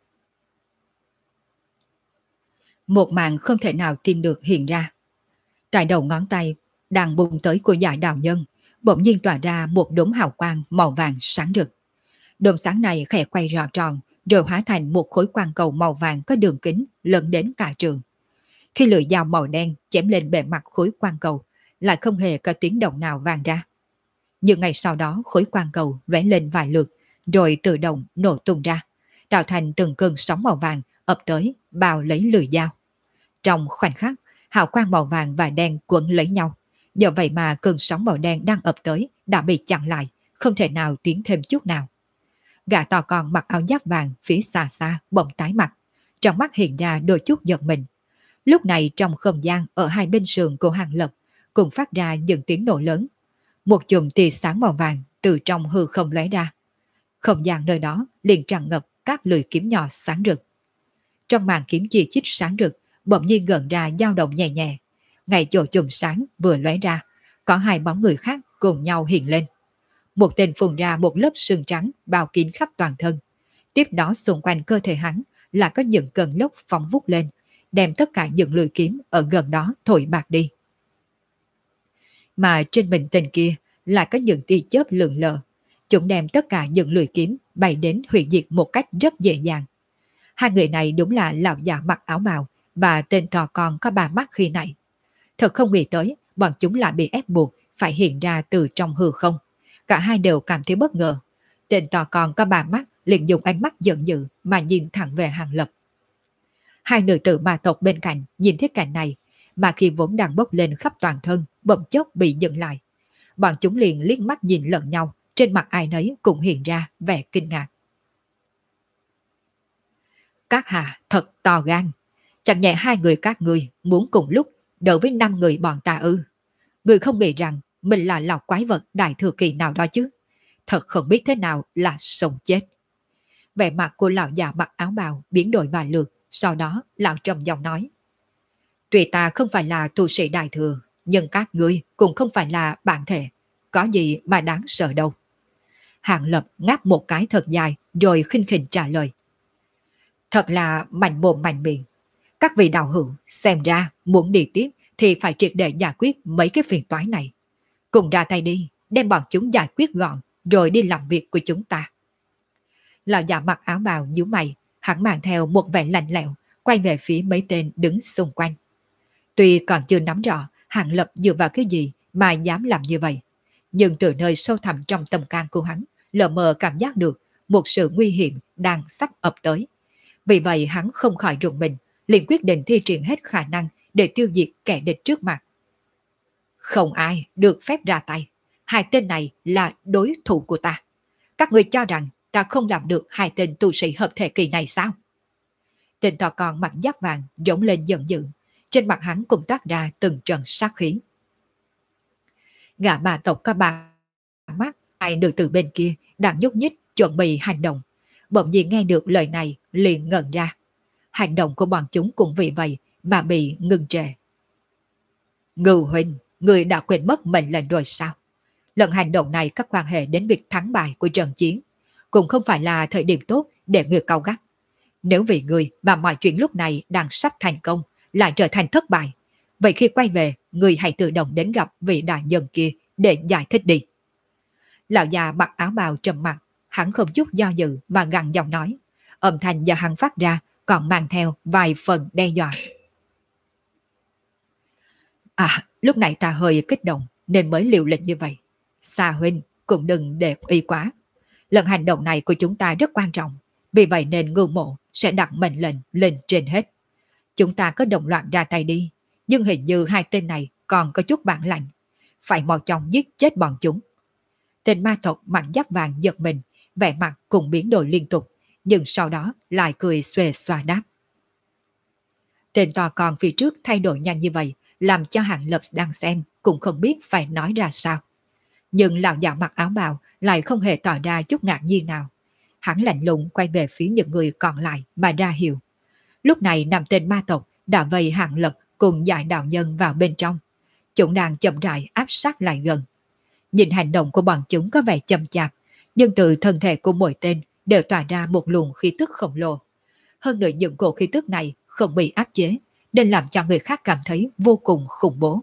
Một màn không thể nào tin được hiện ra. Tại đầu ngón tay đang bung tới của Giải đạo nhân, bỗng nhiên tỏa ra một đốm hào quang màu vàng sáng rực. Đốm sáng này khẽ quay tròn tròn, rồi hóa thành một khối quang cầu màu vàng có đường kính lớn đến cả trường. Khi lưỡi dao màu đen chém lên bề mặt khối quang cầu, lại không hề có tiếng động nào vang ra. Nhưng ngày sau đó khối quang cầu lóe lên vài lượt, rồi tự động nổ tung ra, tạo thành từng cơn sóng màu vàng ập tới bao lấy lưỡi dao. Trong khoảnh khắc, hào quang màu vàng và đen quấn lấy nhau. Do vậy mà cơn sóng màu đen đang ập tới đã bị chặn lại, không thể nào tiến thêm chút nào. Gã to con mặc áo giáp vàng phía xa xa bỗng tái mặt, trong mắt hiện ra đôi chút giật mình. Lúc này trong không gian ở hai bên sườn của Hàng Lập cũng phát ra những tiếng nổ lớn. Một chùm tia sáng màu vàng từ trong hư không lóe ra. Không gian nơi đó liền tràn ngập các lưỡi kiếm nhỏ sáng rực. Trong màn kiếm chi chít sáng rực, bỗng nhiên gần ra dao động nhẹ nhẹ. Ngay chỗ chùm sáng vừa lóe ra, có hai bóng người khác cùng nhau hiện lên. Một tên phun ra một lớp sương trắng bao kín khắp toàn thân. Tiếp đó xung quanh cơ thể hắn là có những cơn lốc phóng vút lên, đem tất cả những lưỡi kiếm ở gần đó thổi bạc đi. Mà trên mình tên kia lại có những tia chớp lượn lờ. Chúng đem tất cả những lưỡi kiếm bay đến hủy diệt một cách rất dễ dàng. Hai người này đúng là lão già mặc áo bào và tên trò con có ba mắt khi nãy. Thật không nghĩ tới bọn chúng lại bị ép buộc phải hiện ra từ trong hư không. Cả hai đều cảm thấy bất ngờ. Tên to con có ba mắt liền dùng ánh mắt giận dữ mà nhìn thẳng về Hàng Lập. Hai nữ tử ma tộc bên cạnh nhìn thấy cảnh này, mà khi vốn đang bốc lên khắp toàn thân bỗng chốc bị dừng lại. Bọn chúng liền liếc mắt nhìn lẫn nhau, trên mặt ai nấy cũng hiện ra vẻ kinh ngạc. Các hạ thật to gan, chẳng nhẹ hai người các ngươi muốn cùng lúc đấu với 5 người bọn ta ư? Người không nghĩ rằng mình là lão quái vật đại thừa kỳ nào đó chứ? Thật không biết thế nào là sống chết. Vẻ mặt của lão già mặc áo bào biến đổi vài lượt, sau đó lão trầm giọng nói: Tuy ta không phải là tu sĩ đại thừa, nhưng các ngươi cũng không phải là bản thể, có gì mà đáng sợ đâu. Hàng Lập ngáp một cái thật dài rồi khinh khỉnh trả lời: Thật là mạnh mồm mạnh miệng. Các vị đạo hữu xem ra muốn đi tiếp thì phải triệt để giải quyết mấy cái phiền toái này. Cùng ra tay đi, đem bọn chúng giải quyết gọn rồi đi làm việc của chúng ta. Lão già mặc áo bào nhíu mày, hắn mang theo một vẻ lạnh lẽo, quay về phía mấy tên đứng xung quanh. Tuy còn chưa nắm rõ Hàng Lập dựa vào cái gì mà dám làm như vậy, nhưng từ nơi sâu thẳm trong tâm can của hắn lờ mờ cảm giác được một sự nguy hiểm đang sắp ập tới. Vì vậy hắn không khỏi rùng mình, liền quyết định thi triển hết khả năng để tiêu diệt kẻ địch trước mặt. Không ai được phép ra tay, hai tên này là đối thủ của ta. Các người cho rằng ta không làm được hai tên tu sĩ hợp thể kỳ này sao? Tên to con mặt giáp vàng giống lên giận dữ, trên mặt hắn cũng toát ra từng trận sát khí. Gã bà tộc có ba mắt, hai nữ tử bên kia đang nhúc nhích chuẩn bị hành động. Bỗng nhiên nghe được lời này liền ngẩn ra. Hành động của bọn chúng cũng vì vậy mà bị ngừng trệ. Ngưu huynh, người đã quên mất mệnh lệnh rồi sao? Lần hành động này có quan hệ đến việc thắng bại của trận chiến, cũng không phải là thời điểm tốt để người cao gắt. Nếu vì người mà mọi chuyện lúc này đang sắp thành công lại trở thành thất bại, vậy khi quay về, người hãy tự động đến gặp vị đại nhân kia để giải thích đi. Lão già mặc áo bào trầm mặc, hắn không chút do dự mà gằn giọng nói. Âm thanh do hắn phát ra còn mang theo vài phần đe dọa. Lúc này ta hơi kích động nên mới liều lĩnh như vậy. Sa huynh cũng đừng để ý quá. Lần hành động này của chúng ta rất quan trọng, vì vậy nên Ngưu Mộ sẽ đặt mệnh lệnh lên trên hết. Chúng ta có đồng loạt ra tay đi, nhưng hình như hai tên này còn có chút bản lạnh. Phải mau chóng giết chết bọn chúng. Tên ma tộc mạnh giáp vàng giật mình, vẻ mặt cùng biến đổi liên tục, nhưng sau đó lại cười xuề xòa đáp. Tên to con phía trước thay đổi nhanh như vậy, làm cho Hàng Lập đang xem cũng không biết phải nói ra sao. Nhưng lão già mặc áo bào lại không hề tỏ ra chút ngạc nhiên nào. Hắn lạnh lùng quay về phía những người còn lại mà ra hiệu. Lúc này năm tên ma tộc đã vây Hàng Lập cùng Giải Đạo Nhân vào bên trong. Chúng đang chậm rãi áp sát lại gần. Nhìn hành động của bọn chúng có vẻ chậm chạp, nhưng từ thân thể của mỗi tên đều tỏa ra một luồng khí tức khổng lồ. Hơn nữa những cổ khí tức này không bị áp chế, nên làm cho người khác cảm thấy vô cùng khủng bố.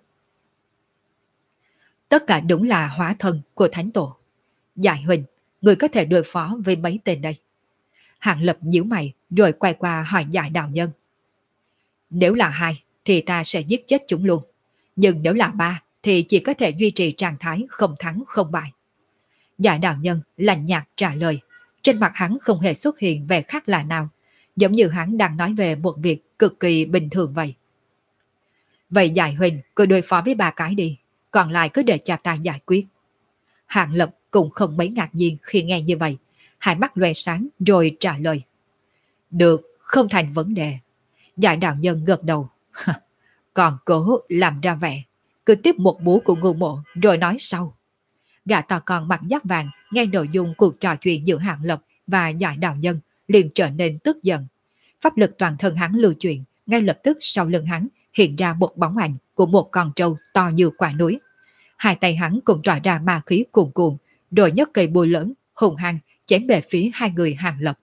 Tất cả đúng là hóa thân của Thánh Tổ. Giải Huỳnh, người có thể đối phó với mấy tên đây? Hàng Lập nhíu mày rồi quay qua hỏi Giải Đạo Nhân. Nếu là hai thì ta sẽ giết chết chúng luôn. Nhưng nếu là ba thì chỉ có thể duy trì trạng thái không thắng không bại. Giải Đạo Nhân lạnh nhạt trả lời. Trên mặt hắn không hề xuất hiện vẻ khác lạ nào, giống như hắn đang nói về một việc cực kỳ bình thường vậy. Vậy Giải Huỳnh cứ đối phó với ba cái đi, còn lại cứ để cho ta giải quyết. Hàng Lập cũng không mấy ngạc nhiên khi nghe như vậy, hai mắt loe sáng rồi trả lời. Được, không thành vấn đề. Giải Đạo Nhân gật đầu. Còn cố làm ra vẻ, cứ tiếp một búa của Ngưu Mộ rồi nói sau. Gã to con mặt giáp vàng nghe nội dung cuộc trò chuyện giữa Hàng Lập và Giải Đạo Nhân liền trở nên tức giận. Pháp lực toàn thân hắn lưu chuyển, ngay lập tức sau lưng hắn hiện ra một bóng ảnh của một con trâu to như quả núi. Hai tay hắn cũng tỏa ra ma khí cuồn cuộn, rồi nhấc cây búa lớn hùng hăng chém về phía hai người Hàng Lập.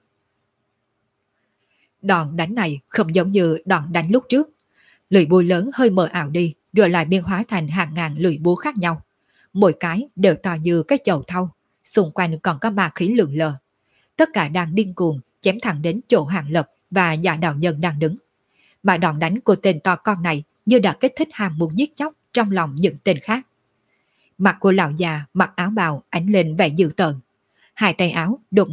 Đòn đánh này không giống như đòn đánh lúc trước. Lưỡi búa lớn hơi mờ ảo đi, rồi lại biến hóa thành hàng ngàn lưỡi búa khác nhau. Mỗi cái đều to như cái chậu thau, xung quanh còn có ma khí lượn lờ. Tất cả đang điên cuồng chém thẳng đến chỗ Hàng Lập và Dạ Đạo Nhân đang đứng. Mà đòn đánh của tên to con này như đã kích thích ham muốn giết chóc trong lòng những tên khác. Mặt của lão già mặc áo bào ánh lên vẻ dữ tợn. Hai tay áo đột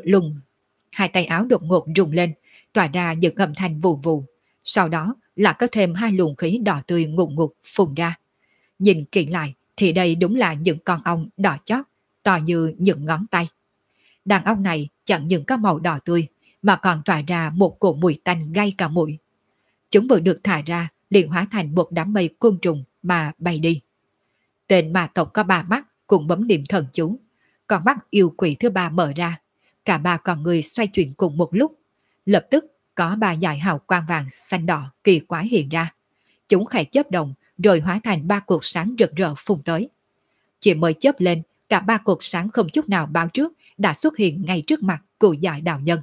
ngột rung lên, tỏa ra những âm thanh vù vù. Sau đó là có thêm hai luồng khí đỏ tươi ngùn ngụt phun ra. Nhìn kỹ lại thì đây đúng là những con ong đỏ chót, to như những ngón tay. Đàn ong này chẳng những có màu đỏ tươi mà còn tỏa ra một cổ mùi tanh gây cả mũi. Chúng vừa được thả ra liền hóa thành một đám mây côn trùng mà bay đi. Tên ma tộc có ba mắt cùng bấm niệm thần chú. Con mắt yêu quỷ thứ ba mở ra. Cả ba con người xoay chuyển cùng một lúc. Lập tức có ba dải hào quang vàng xanh đỏ kỳ quái hiện ra. Chúng khẽ chớp động rồi hóa thành ba cột sáng rực rỡ phun tới. Chỉ mới chớp lên, cả ba cột sáng không chút nào báo trước đã xuất hiện ngay trước mặt của Giải Đạo Nhân.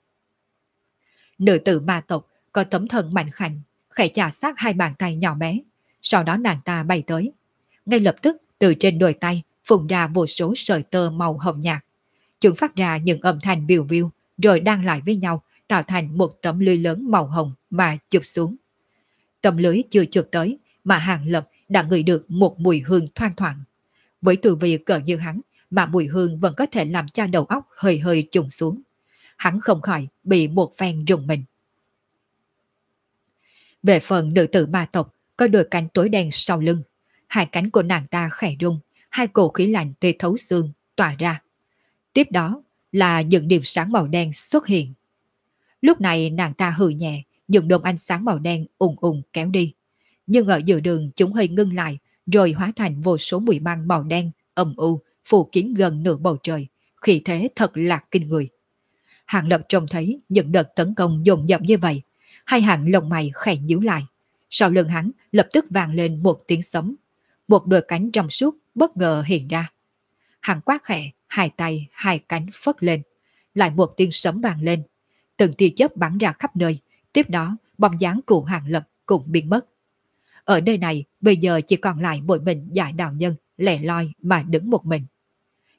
Nữ tử ma tộc có tấm thân mạnh khảnh, khẽ chà sát hai bàn tay nhỏ bé. Sau đó nàng ta bay tới. Ngay lập tức từ trên đôi tay phun ra vô số sợi tơ màu hồng nhạt. Chúng phát ra những âm thanh viu viu rồi đan lại với nhau tạo thành một tấm lưới lớn màu hồng mà chụp xuống. Tấm lưới chưa chụp tới mà Hàng Lập đã ngửi được một mùi hương thoang thoảng. Với tu vi cỡ như hắn mà mùi hương vẫn có thể làm cho đầu óc hơi hơi trùng xuống. Hắn không khỏi bị một phen rùng mình. Về phần nữ tử ma tộc có đôi cánh tối đen sau lưng. Hai cánh của nàng ta khẽ rung, hai cổ khí lạnh tê thấu xương tỏa ra. Tiếp đó là những điểm sáng màu đen xuất hiện. Lúc này nàng ta hừ nhẹ, những đốm ánh sáng màu đen ùng ùng kéo đi. Nhưng ở giữa đường chúng hơi ngưng lại, rồi hóa thành vô số bụi băng màu đen âm u phủ kín gần nửa bầu trời, khí thế thật là kinh người. Hàng Lập trông thấy những đợt tấn công dồn dập như vậy, hai hàng lông mày khẽ nhíu lại. Sau lưng hắn lập tức vang lên một tiếng sấm, một đôi cánh trong suốt bất ngờ hiện ra. Hắn quát khẽ, hai tay hai cánh phất lên, lại một tiếng sấm vang lên, từng tia chớp bắn ra khắp nơi. Tiếp đó bóng dáng của Hàng Lập cũng biến mất. Ở nơi này bây giờ chỉ còn lại mỗi mình Giải Đạo Nhân lẻ loi mà đứng một mình.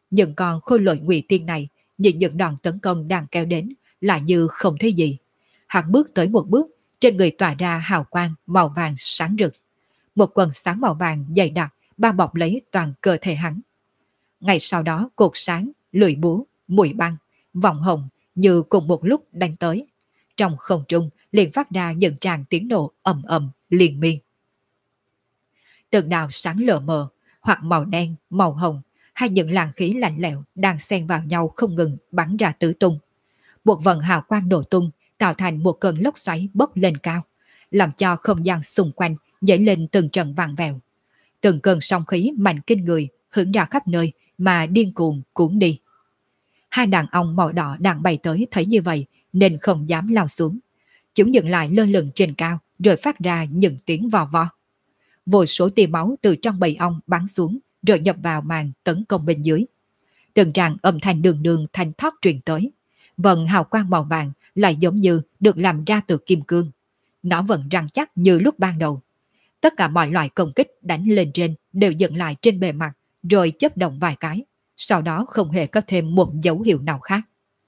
Những con khôi lội ngụy tiên này nhìn những đòn tấn công đang kéo đến là như không thấy gì. Hắn bước tới một bước, trên người tỏa ra hào quang màu vàng sáng rực. Một quần sáng màu vàng dày đặc bao bọc lấy toàn cơ thể hắn. Ngay sau đó cột sáng, lưỡi búa, mũi băng, vòng hồng như cùng một lúc đánh tới. Trong không trung liền phát ra những tràng tiếng nổ ầm ầm liên miên. Từng đạo sáng lờ mờ, hoặc màu đen, màu hồng, hay những làn khí lạnh lẽo đang xen vào nhau không ngừng bắn ra tứ tung. Một vần hào quang nổ tung tạo thành một cơn lốc xoáy bốc lên cao, làm cho không gian xung quanh dậy lên từng trận vàng vèo. Từng cơn sóng khí mạnh kinh người hướng ra khắp nơi mà điên cuồng cuốn đi. Hai đàn ông màu đỏ đang bay tới thấy như vậy nên không dám lao xuống. Chúng dừng lại lơ lửng trên cao rồi phát ra những tiếng vò vò. Vô số tia máu từ trong bầy ong bắn xuống rồi nhập vào màn tấn công bên dưới. Từng tràng âm thanh đường đường thanh thoát truyền tới. Vần hào quang màu vàng lại giống như được làm ra từ kim cương. Nó vẫn răng chắc như lúc ban đầu. Tất cả mọi loại công kích đánh lên trên đều dừng lại trên bề mặt rồi chớp động vài cái. Sau đó không hề có thêm một dấu hiệu nào khác.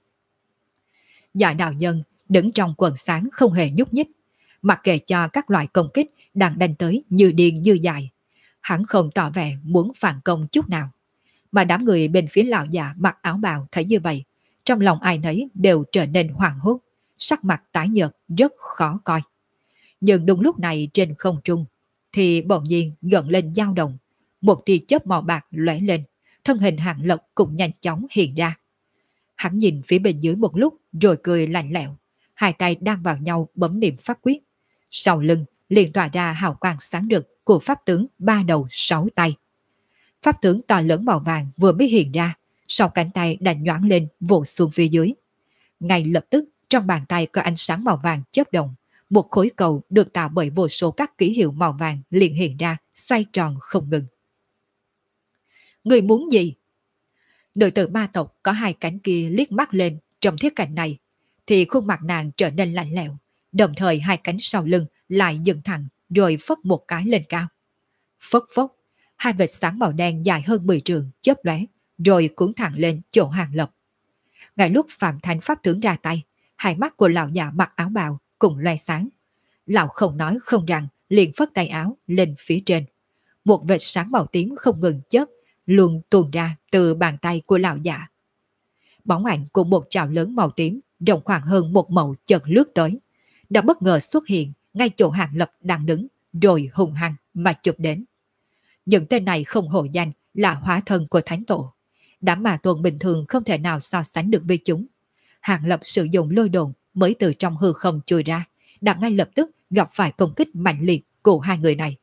Dạ đạo nhân đứng trong quần sáng không hề nhúc nhích. Mặc kệ cho các loại công kích đang đánh tới như điên như dài. Hắn không tỏ vẻ muốn phản công chút nào. Mà đám người bên phía lão già mặc áo bào thấy như vậy, trong lòng ai nấy đều trở nên hoảng hốt, sắc mặt tái nhợt rất khó coi. Nhưng đúng lúc này trên không trung thì bỗng nhiên gần lên dao động, một tia chớp màu bạc lóe lên, thân hình Hạng Lộc cũng nhanh chóng hiện ra. Hắn nhìn phía bên dưới một lúc rồi cười lạnh lẽo, hai tay đang vào nhau bấm niệm pháp quyết. Sau lưng liền tỏa ra hào quang sáng rực của pháp tướng ba đầu sáu tay. Pháp tướng to lớn màu vàng vừa mới hiện ra, sau cánh tay đã nhoáng lên vỗ xuống phía dưới. Ngay lập tức trong bàn tay có ánh sáng màu vàng chớp động, một khối cầu được tạo bởi vô số các ký hiệu màu vàng liền hiện ra, xoay tròn không ngừng. Người muốn gì? Nữ tử ma tộc có hai cánh kia liếc mắt lên trong thiết cảnh này, thì khuôn mặt nàng trở nên lạnh lẽo, đồng thời hai cánh sau lưng lại dựng thẳng rồi phất một cái lên cao. Phất phất, hai vệt sáng màu đen dài hơn 10 trượng chớp lóe, rồi cuốn thẳng lên chỗ Hàng Lập. Ngay lúc Phạm Thánh Pháp tướng ra tay, hai mắt của lão già mặc áo bào cùng loe sáng. Lão không nói không rằng liền phất tay áo lên phía trên. Một vệt sáng màu tím không ngừng chớp luôn tuôn ra từ bàn tay của lão già. Bóng ảnh của một trào lớn màu tím rộng khoảng hơn một mẫu chợt lướt tới, đã bất ngờ xuất hiện ngay chỗ Hàng Lập đang đứng, rồi hùng hăng mà chụp đến. Những tên này không hổ danh là hóa thân của Thánh Tổ. Đám ma tuần bình thường không thể nào so sánh được với chúng. Hàng Lập sử dụng lôi đồn mới từ trong hư không chui ra, đã ngay lập tức gặp phải công kích mạnh liệt của hai người này.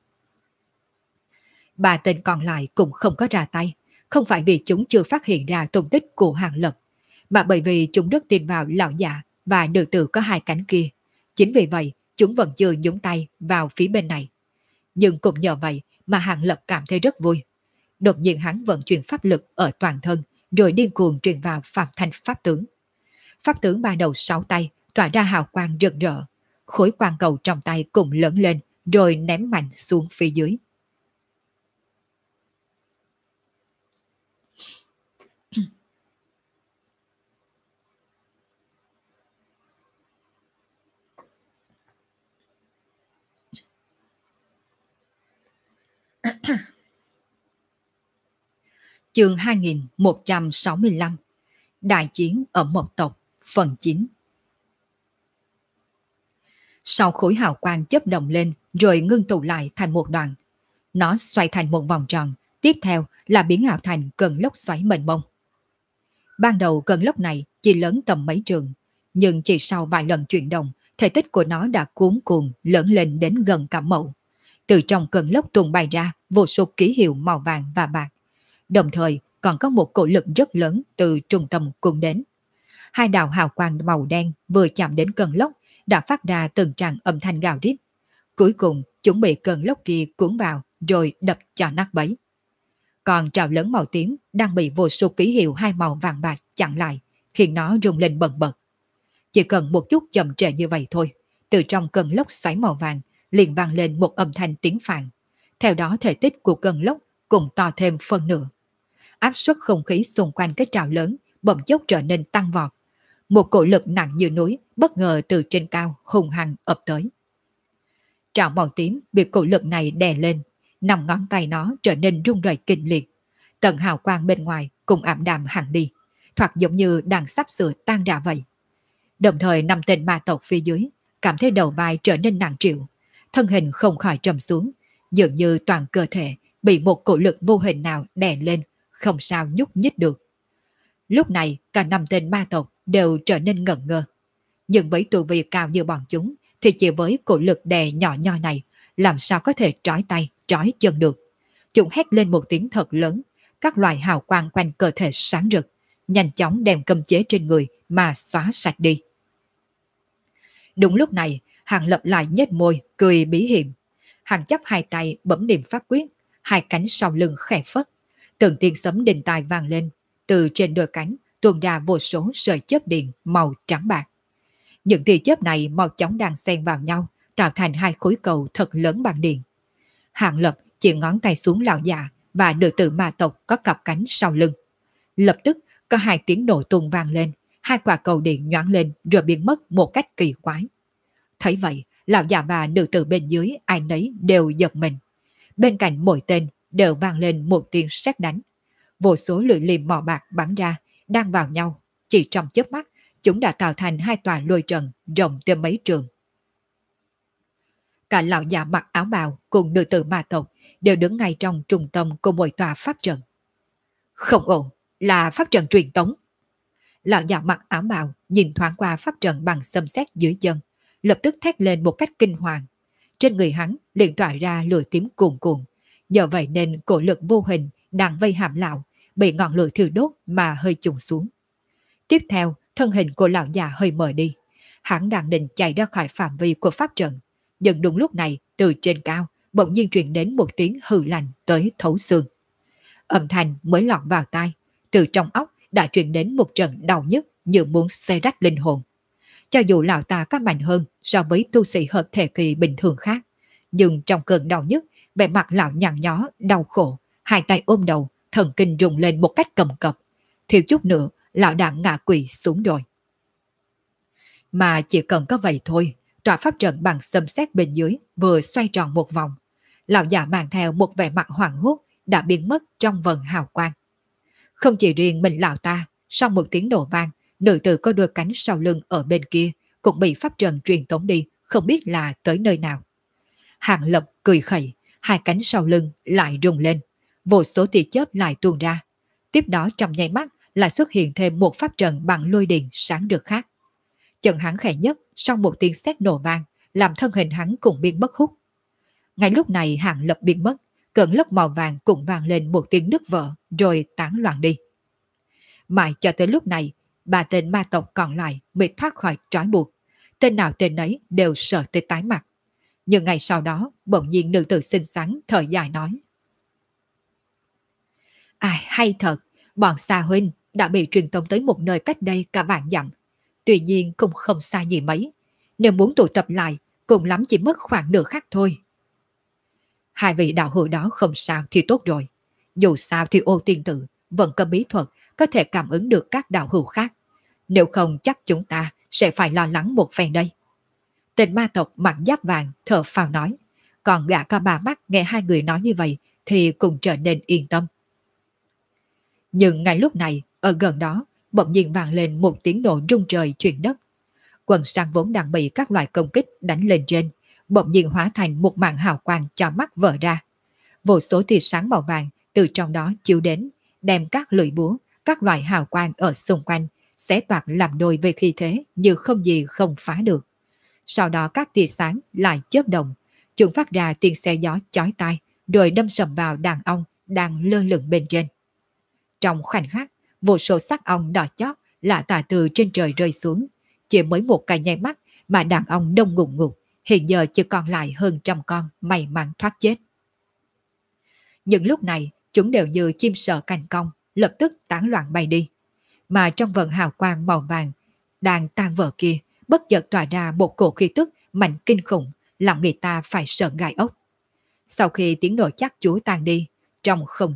Ba tên còn lại cũng không có ra tay, không phải vì chúng chưa phát hiện ra tung tích của Hàng Lập, mà bởi vì chúng rất tin vào lão già và nữ tử có hai cánh kia. Chính vì vậy, chúng vẫn chưa nhúng tay vào phía bên này. Nhưng cũng nhờ vậy mà Hàng Lập cảm thấy rất vui. Đột nhiên hắn vận chuyển pháp lực ở toàn thân, rồi điên cuồng truyền vào Phạm Thanh Pháp tướng. Pháp tướng ba đầu sáu tay tỏa ra hào quang rực rỡ, khối quang cầu trong tay cùng lớn lên, rồi ném mạnh xuống phía dưới. Chương 2165 Đại chiến ở một tộc, phần 9. Sau khối hào quang chớp động lên rồi ngưng tụ lại thành một đoàn. Nó xoay thành một vòng tròn, tiếp theo là biến ảo thành cơn lốc xoáy mênh mông. Ban đầu cơn lốc này chỉ lớn tầm mấy trường, nhưng chỉ sau vài lần chuyển động, thể tích của nó đã cuốn cuồng lớn lên đến gần cả mẫu. Từ trong cơn lốc tuôn bay ra vô số ký hiệu màu vàng và bạc. Đồng thời còn có một cổ lực rất lớn từ trung tâm cuốn đến. Hai đạo hào quang màu đen vừa chạm đến cơn lốc đã phát ra từng tràng âm thanh gào rít. Cuối cùng chúng bị cơn lốc kia cuốn vào rồi đập cho nát bấy. Còn trào lớn màu tím đang bị vô số ký hiệu hai màu vàng bạc chặn lại, khiến nó rung lên bần bật. Chỉ cần một chút chậm trễ như vậy thôi, từ trong cơn lốc xoáy màu vàng liền vang lên một âm thanh tiếng phạn. Theo đó thể tích của cơn lốc cũng to thêm phân nửa. áp suất không khí xung quanh cái trào lớn bỗng chốc trở nên tăng vọt. Một cỗ lực nặng như núi bất ngờ từ trên cao hùng hăng ập tới. Trảo màu tím bị cỗ lực này đè lên, 5 ngón tay nó trở nên rung rẩy kịch liệt. Tầng hào quang bên ngoài cũng ảm đạm hẳn đi, thoạt giống như đang sắp sửa tan rã vậy. Đồng thời 5 tên ma tộc phía dưới cảm thấy đầu vai trở nên nặng trĩu, thân hình không khỏi trầm xuống, dường như toàn cơ thể bị một cỗ lực vô hình nào đè lên, không sao nhúc nhích được. Lúc này cả 5 tên ma tộc đều trở nên ngẩn ngơ. Nhưng với tu vi cao như bọn chúng thì chỉ với cỗ lực đè nhỏ nhoi này làm sao có thể trói tay, trói chân được. Chúng hét lên một tiếng thật lớn, các loại hào quang quanh cơ thể sáng rực, nhanh chóng đem cấm chế trên người mà xóa sạch đi. Đúng lúc này, Hàng Lập lại nhếch môi, cười bí hiểm. Hàng chấp hai tay bấm niệm pháp quyết, hai cánh sau lưng khẽ phất. Từng tiếng sấm đình tai vang lên, từ trên đôi cánh tuôn ra vô số sợi chớp điện màu trắng bạc. Những tia chớp này mau chóng đang xen vào nhau, tạo thành hai khối cầu thật lớn bằng điện. Hàng Lập chỉ ngón tay xuống lão già và nữ tử ma tộc có cặp cánh sau lưng. Lập tức có hai tiếng nổ tung vang lên, hai quả cầu điện nhoáng lên rồi biến mất một cách kỳ quái. Thấy vậy, lão già và nữ tử bên dưới ai nấy đều giật mình. Bên cạnh mỗi tên đều vang lên một tiếng sét đánh. Vô số lưỡi liềm màu bạc bắn ra, đang vào nhau. Chỉ trong chớp mắt, chúng đã tạo thành hai tòa lôi trận rộng tới mấy trường. Cả lão già mặc áo bào cùng nữ tử ma tộc đều đứng ngay trong trung tâm của mỗi tòa pháp trận. Không ổn, là pháp trận truyền tống. Lão già mặc áo bào nhìn thoáng qua pháp trận bằng xâm xét dưới chân, lập tức thét lên một cách kinh hoàng. Trên người hắn liền tỏa ra lửa tím cuồn cuộn, nhờ vậy nên cổ lực vô hình đang vây hãm lão bị ngọn lửa thiêu đốt mà hơi trùng xuống. Tiếp theo, thân hình của lão già hơi mờ đi. Hắn đang định chạy ra khỏi phạm vi của pháp trận, nhưng đúng lúc này từ trên cao bỗng nhiên truyền đến một tiếng hừ lạnh tới thấu xương. Âm thanh mới lọt vào tai, từ trong óc đã truyền đến một trận đau nhức như muốn xé rách linh hồn. Cho dù lão ta có mạnh hơn so với tu sĩ hợp thể kỳ bình thường khác, nhưng trong cơn đau nhức, vẻ mặt lão nhăn nhó, đau khổ, hai tay ôm đầu, thần kinh rung lên một cách cầm cập. Thiếu chút nữa, lão đã ngã quỵ xuống rồi. Mà chỉ cần có vậy thôi, tòa pháp trận bằng xâm xét bên dưới vừa xoay tròn một vòng. Lão già mang theo một vẻ mặt hoảng hốt đã biến mất trong vần hào quang. Không chỉ riêng mình lão ta, sau một tiếng nổ vang, nữ tử có đôi cánh sau lưng ở bên kia cũng bị pháp trận truyền tống đi, không biết là tới nơi nào. Hàng Lập cười khẩy, hai cánh sau lưng lại rung lên, vô số tia chớp lại tuôn ra. Tiếp đó trong nháy mắt lại xuất hiện thêm một pháp trận bằng lôi điện sáng rực khác. Chân hắn khẽ nhất sau một tiếng sét nổ vang, làm thân hình hắn cũng biến mất hút. Ngay lúc này Hàng Lập biến mất, cơn lốc màu vàng cũng vang lên một tiếng nứt vỡ rồi tán loạn đi. Mãi cho tới lúc này, 3 tên ma tộc còn lại mới thoát khỏi trói buộc. Tên nào tên ấy đều sợ tới tái mặt. Nhưng ngày sau đó, bỗng nhiên nữ tử xinh xắn thở dài nói: Ai hay thật, bọn Sa huynh đã bị truyền tống tới một nơi cách đây cả vạn dặm. Tuy nhiên cũng không xa gì mấy. Nếu muốn tụ tập lại, cùng lắm chỉ mất khoảng nửa khắc thôi. Hai vị đạo hữu đó không sao thì tốt rồi. Dù sao thì Ô Tiên Tử vẫn có bí thuật có thể cảm ứng được các đạo hữu khác. Nếu không chắc chúng ta sẽ phải lo lắng một phen đây. Tên ma tộc mặc giáp vàng thở phào nói. Còn gã có 3 mắt nghe hai người nói như vậy thì cũng trở nên yên tâm. Nhưng ngay lúc này, ở gần đó, bỗng nhiên vang lên một tiếng nổ rung trời chuyển đất. Quần sang vốn đang bị các loại công kích đánh lên trên, bỗng nhiên hóa thành một màn hào quang cho mắt vỡ ra. Vô số tia sáng màu vàng từ trong đó chiếu đến, đem các lưỡi búa, các loại hào quang ở xung quanh, xé toạc làm đôi về khí thế như không gì không phá được. Sau đó các tia sáng lại chớp động, chúng phát ra tiếng xe gió chói tai, rồi đâm sầm vào đàn ong đang lơ lửng bên trên. Trong khoảnh khắc, vô số xác ong đỏ chót lạ tả từ trên trời rơi xuống. Chỉ mới một cái nháy mắt mà đàn ong đông ngục ngục, hiện giờ chỉ còn lại hơn 100 con may mắn thoát chết. Nhưng lúc này, chúng đều như chim sợ cành cong, lập tức tán loạn bay đi. Mà trong vần hào quang màu vàng đang tan vỡ kia, bất chợt tỏa ra một cổ khí tức mạnh kinh khủng, làm người ta phải sợ gai ốc. Sau khi tiếng nổ chắc chúa tan đi, trong không trung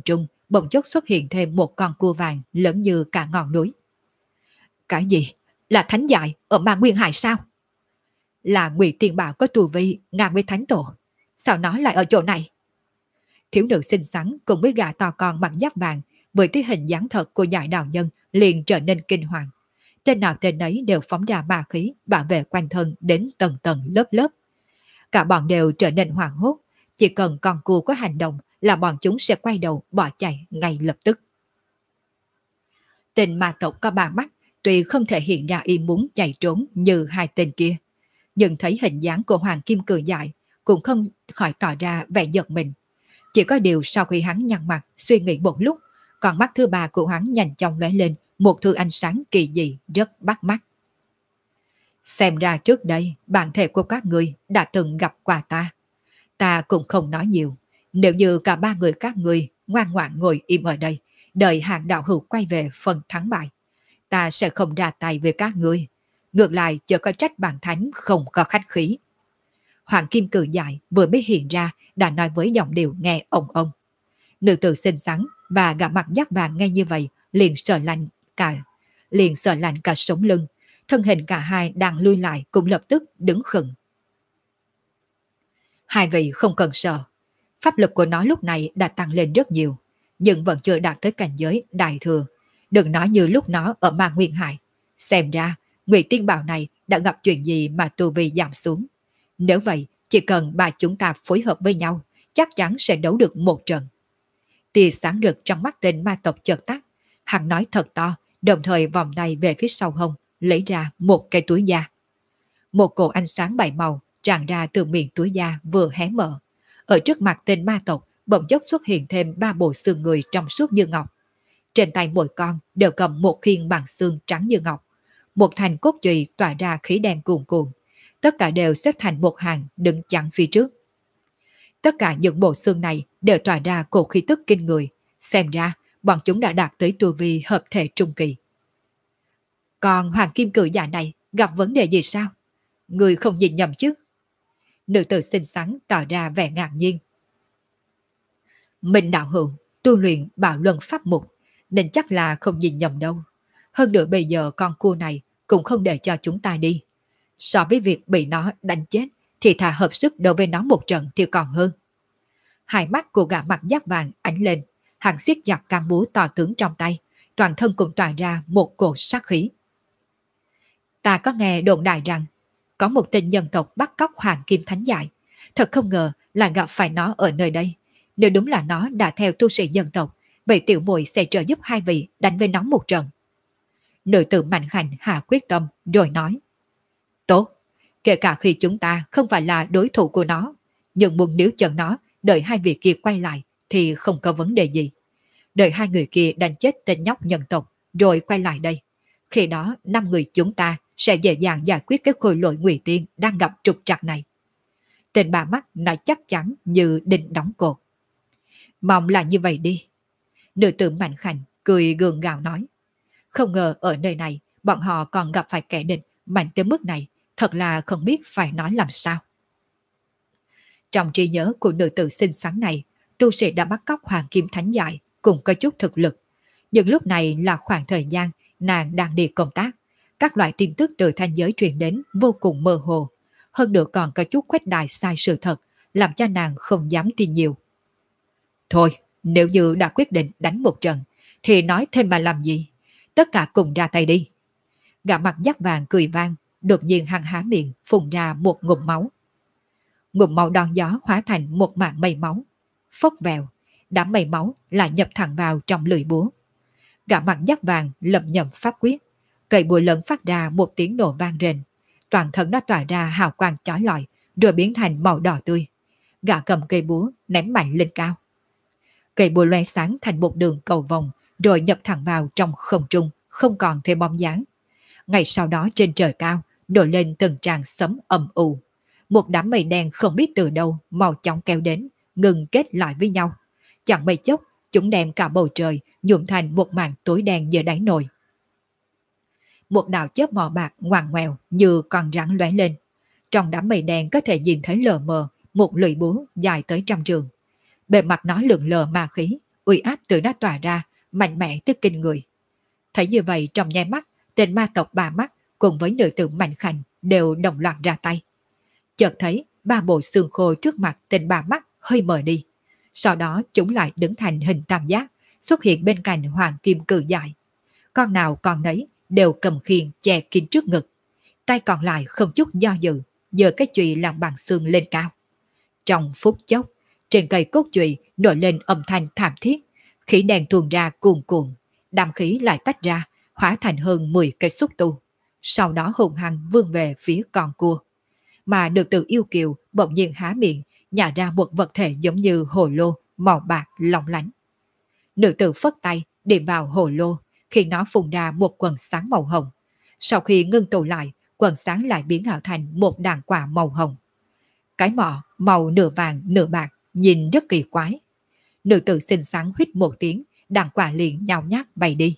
bỗng chốc xuất hiện thêm một con cua vàng lớn như cả ngọn núi. Cái gì? Là thánh dại ở Ma Nguyên Hải sao? Là Ngụy Tiên Bảo có tu vi ngang với thánh tổ. Sao nó lại ở chỗ này? Thiếu nữ xinh xắn cùng với gã to con mặc giáp vàng với cái hình dáng thật của Giải Đạo Nhân liền trở nên kinh hoàng. Tên nào tên ấy đều phóng ra ma khí bảo vệ quanh thân đến tầng tầng lớp lớp. Cả bọn đều trở nên hoảng hốt, chỉ cần con cua có hành động là bọn chúng sẽ quay đầu bỏ chạy ngay lập tức. Tên ma tộc có ba mắt, tuy không thể hiện ra ý muốn chạy trốn như hai tên kia, nhưng thấy hình dáng của Hoàng Kim Cự Dại cũng không khỏi tỏ ra vẻ giật mình. Chỉ có điều sau khi hắn nhăn mặt suy nghĩ một lúc, con mắt thứ ba của hắn nhanh chóng lóe lên một thứ ánh sáng kỳ dị rất bắt mắt. Xem ra trước đây bản thể của các người đã từng gặp qua ta. Ta cũng không nói nhiều. Nếu như cả ba người các người ngoan ngoãn ngồi im ở đây, đợi hàng đạo hữu quay về phần thắng bại, ta sẽ không ra tay với các ngươi. Ngược lại chớ có trách bản thánh không có khách khí. Hoàng Kim Cự Dại vừa mới hiện ra đã nói với giọng điệu nghe ông. Nữ tử xinh xắn và gã mặt giáp vàng nghe như vậy liền sợ lạnh cả sống lưng. Thân hình cả hai đang lui lại cũng lập tức đứng khựng. Hai vị không cần sợ. Pháp lực của nó lúc này đã tăng lên rất nhiều, nhưng vẫn chưa đạt tới cảnh giới đại thừa. Đừng nói như lúc nó ở Ma Nguyên Hải. Xem ra Ngụy Tiên Bảo này đã gặp chuyện gì mà tu vi giảm xuống. Nếu vậy, chỉ cần ba chúng ta phối hợp với nhau, chắc chắn sẽ đấu được một trận. Tia sáng rực trong mắt tên ma tộc chợt tắt. Hắn nói thật to, đồng thời vòng tay về phía sau hông, lấy ra một cái túi da. Một cổ ánh sáng bảy màu tràn ra từ miệng túi da vừa hé mở. Ở trước mặt tên ma tộc bỗng chốc xuất hiện thêm ba bộ xương người trong suốt như ngọc. Trên tay mỗi con đều cầm một khiên bằng xương trắng như ngọc. Một thành cốt chùy tỏa ra khí đen cuồn cuộn. Tất cả đều xếp thành một hàng đứng chắn phía trước. Tất cả những bộ xương này đều tỏa ra cổ khí tức kinh người. Xem ra bọn chúng đã đạt tới tu vi hợp thể trung kỳ. Còn Hoàng Kim Cự Dại này gặp vấn đề gì sao? Người không nhìn nhầm chứ? Nữ tử xinh xắn tỏ ra vẻ ngạc nhiên. Mình đạo hữu tu luyện Bảo Luân pháp mục nên chắc là không nhìn nhầm đâu. Hơn nữa bây giờ con cua này cũng không để cho chúng ta đi. So với việc bị nó đánh chết thì thà hợp sức đấu với nó một trận thì còn hơn. Hai mắt của gã mặt giáp vàng ánh lên, hắn siết chặt cán búa to tướng trong tay, toàn thân cũng tỏa ra một cổ sát khí. Ta có nghe đồn đại rằng có một tên nhân tộc bắt cóc Hoàng Kim Thánh Dại. Thật không ngờ là gặp phải nó ở nơi đây. Nếu đúng là nó đã theo tu sĩ nhân tộc, vậy tiểu muội sẽ trợ giúp hai vị đánh với nó một trận. Nữ tử mạnh khảnh hạ quyết tâm rồi nói. Tốt, kể cả khi chúng ta không phải là đối thủ của nó, nhưng muốn níu chân nó đợi hai vị kia quay lại thì không có vấn đề gì. Đợi hai người kia đánh chết tên nhóc nhân tộc rồi quay lại đây. Khi đó 5 người chúng ta sẽ dễ dàng giải quyết cái khối lỗi Ngụy Tiên đang gặp trục trặc này. Tên bà mắt nói chắc chắn như đinh đóng cột. Mong là như vậy đi. Nữ tử mạnh khảnh cười gượng gạo nói. Không ngờ ở nơi này bọn họ còn gặp phải kẻ địch mạnh tới mức này, thật là không biết phải nói làm sao. Trong trí nhớ của nữ tử xinh xắn này, tu sĩ đã bắt cóc Hoàng Kim Thánh Dại cũng có chút thực lực. Nhưng lúc này là khoảng thời gian nàng đang đi công tác. Các loại tin tức từ thanh giới truyền đến vô cùng mơ hồ. Hơn nữa còn có chút khuếch đại sai sự thật, làm cho nàng không dám tin nhiều. Thôi, nếu như đã quyết định đánh một trận, thì nói thêm mà làm gì? Tất cả cùng ra tay đi. Gã mặt giáp vàng cười vang, đột nhiên hắn há miệng phun ra một ngụm máu. Ngụm máu đón gió hóa thành một mảng mây máu. Phốc vèo, đám mây máu lại nhập thẳng vào trong lưỡi búa. Gã mặt giáp vàng lẩm nhẩm pháp quyết, cây búa lớn phát ra một tiếng nổ vang rền. Toàn thân nó tỏa ra hào quang chói lọi, rồi biến thành màu đỏ tươi. Gã cầm cây búa ném mạnh lên cao. Cây búa lóe sáng thành một đường cầu vòng, rồi nhập thẳng vào trong không trung, không còn thêm bóng dáng. Ngay sau đó trên trời cao nổi lên từng tràng sấm ầm ù. Một đám mây đen không biết từ đâu mau chóng kéo đến, ngừng kết lại với nhau. Chẳng mấy chốc, chúng đem cả bầu trời nhuộm thành một màn tối đen giữa đáy nồi. Một đạo chớp màu bạc ngoằn ngoèo như con rắn lóe lên. Trong đám mây đen có thể nhìn thấy lờ mờ một lưỡi búa dài tới 100 trường. Bề mặt nó lượn lờ ma khí, uy áp từ nó tỏa ra, mạnh mẽ tới kinh người. Thấy như vậy trong nháy mắt, tên ma tộc ba mắt cùng với nữ tử mạnh khảnh đều đồng loạt ra tay. Chợt thấy ba bộ xương khô trước mặt tên ba mắt hơi mờ đi. Sau đó chúng lại đứng thành hình tam giác, xuất hiện bên cạnh hoàng kim cự dài. Con nào con nấy đều cầm khiên che kín trước ngực. Tay còn lại không chút do dự, giơ cái chùy làm bằng xương lên cao. Trong phút chốc, trên cây cốt chùy nổi lên âm thanh thảm thiết, khí đèn tuôn ra cuồn cuộn, đàm khí lại tách ra, hóa thành hơn 10 cây xúc tu. Sau đó hùng hăng vươn về phía con cua. Mà được tự yêu kiều bỗng nhiên há miệng, nhả ra một vật thể giống như hồ lô, màu bạc lóng lánh. Nữ tử phất tay điểm vào hồ lô, khi nó phun ra một quần sáng màu hồng. Sau khi ngưng tụ lại, quần sáng lại biến ảo thành một đàn quả màu hồng. Cái mỏ màu nửa vàng nửa bạc, nhìn rất kỳ quái. Nữ tử xinh xắn huýt một tiếng, đàn quả liền nhào nhác bay đi.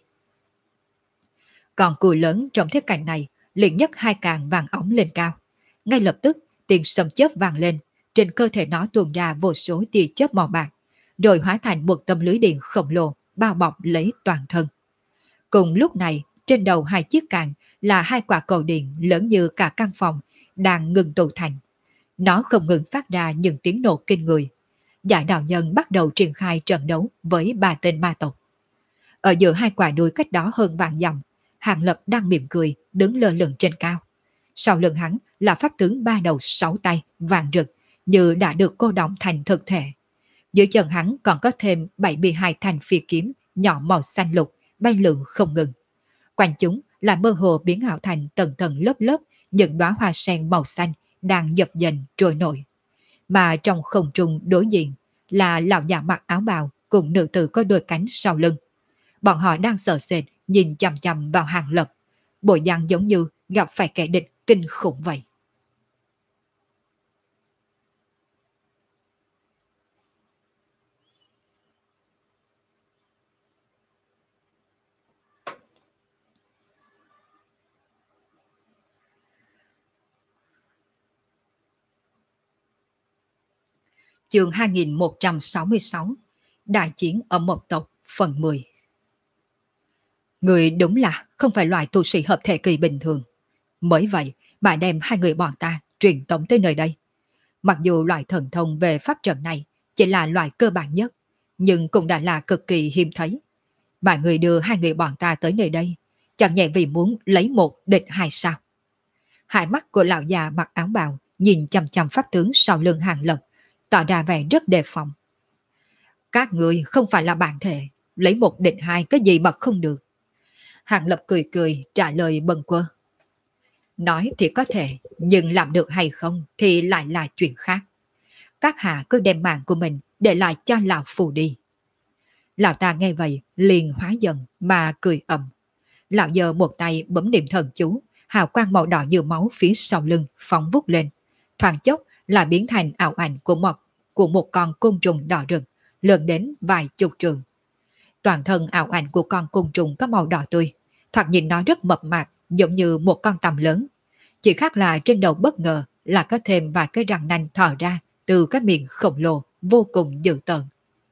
Còn cùi lớn trong thiết cảnh này liền nhấc hai càng vàng óng lên cao. Ngay lập tức tiếng sấm chớp vang lên, trên cơ thể nó tuôn ra vô số tia chớp màu bạc, rồi hóa thành một tấm lưới điện khổng lồ bao bọc lấy toàn thân. Cùng lúc này, trên đầu hai chiếc càng là hai quả cầu điện lớn như cả căn phòng đang ngừng tụ thành. Nó không ngừng phát ra những tiếng nổ kinh người. Giải đạo nhân bắt đầu triển khai trận đấu với ba tên ma tộc. Ở giữa hai quả núi cách đó hơn vạn dặm, Hàng Lập đang mỉm cười đứng lơ lửng trên cao. Sau lưng hắn là pháp tướng ba đầu sáu tay vàng rực như đã được cô đọng thành thực thể. Dưới chân hắn còn có thêm 72 thanh phi kiếm nhỏ màu xanh lục bay lượn không ngừng. Quanh chúng là mơ hồ biến ảo thành tầng tầng lớp lớp những đóa hoa sen màu xanh đang dập dềnh trôi nổi. Mà trong không trung đối diện là lão già mặc áo bào cùng nữ tử có đôi cánh sau lưng. Bọn họ đang sợ sệt nhìn chằm chằm vào Hàng Lập, bộ dạng giống như gặp phải kẻ địch kinh khủng vậy. Chương 2166 Đại chiến ở một tộc phần 10. Người đúng là không phải loại tu sĩ hợp thể kỳ bình thường. Mới vậy mà đem hai người bọn ta truyền tống tới nơi đây. Mặc dù loại thần thông về pháp trận này chỉ là loại cơ bản nhất, nhưng cũng đã là cực kỳ hiếm thấy. Mà người đưa hai người bọn ta tới nơi đây, chẳng nhẹ vì muốn lấy một địch hai sao. Hai mắt của lão già mặc áo bào nhìn chằm chằm pháp tướng sau lưng Hàng Lập, tỏ ra vẻ rất đề phòng. Các người không phải là bạn thể, lấy một địch hai cái gì mà không được. Hàng Lập cười cười trả lời bâng quơ. Nói thì có thể, nhưng làm được hay không thì lại là chuyện khác. Các hạ cứ đem mạng của mình để lại cho lão phù đi. Lão ta nghe vậy liền hóa dần mà cười ầm. Lão giơ một tay bấm niệm thần chú, hào quang màu đỏ như máu phía sau lưng phóng vút lên, thoáng chốc là biến thành ảo ảnh của một con côn trùng đỏ rực, lớn đến vài chục trường. Toàn thân ảo ảnh của con côn trùng có màu đỏ tươi, thoạt nhìn nó rất mập mạp, giống như một con tằm lớn. Chỉ khác là trên đầu bất ngờ là có thêm vài cái răng nanh thò ra từ cái miệng khổng lồ vô cùng dữ tợn.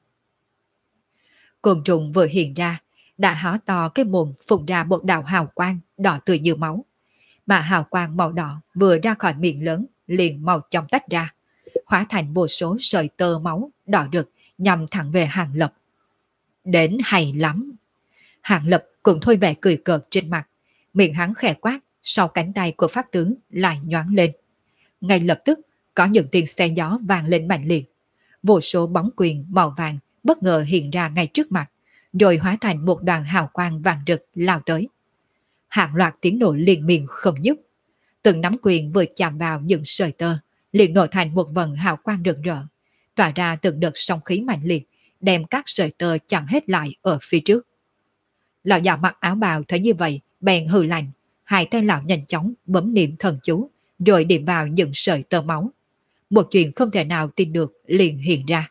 Côn trùng vừa hiện ra, đã há to cái mồm phun ra một đạo hào quang đỏ tươi như máu. Mà hào quang màu đỏ vừa ra khỏi miệng lớn liền màu trong tách ra, hóa thành vô số sợi tơ máu đỏ rực nhằm thẳng về Hàng Lập. Đến hay lắm. Hàng Lập cũng thôi vẻ cười cợt trên mặt, miệng hắn khẽ quát, sau cánh tay của pháp tướng lại nhoáng lên. Ngay lập tức có những tiếng xe gió vang lên mạnh liệt. Vô số bóng quyền màu vàng bất ngờ hiện ra ngay trước mặt, rồi hóa thành một đoàn hào quang vàng rực lao tới. Hàng loạt tiếng nổ liên miên không dứt. Từng nắm quyền vừa chạm vào những sợi tơ, liền nổi thành một vầng hào quang rực rỡ, tỏa ra từng đợt sóng khí mạnh liệt, đem các sợi tơ chặn hết lại ở phía trước. Lão già mặc áo bào thấy như vậy, bèn hừ lạnh, hai tay lão nhanh chóng bấm niệm thần chú, rồi điểm vào những sợi tơ máu. Một chuyện không thể nào tin được liền hiện ra.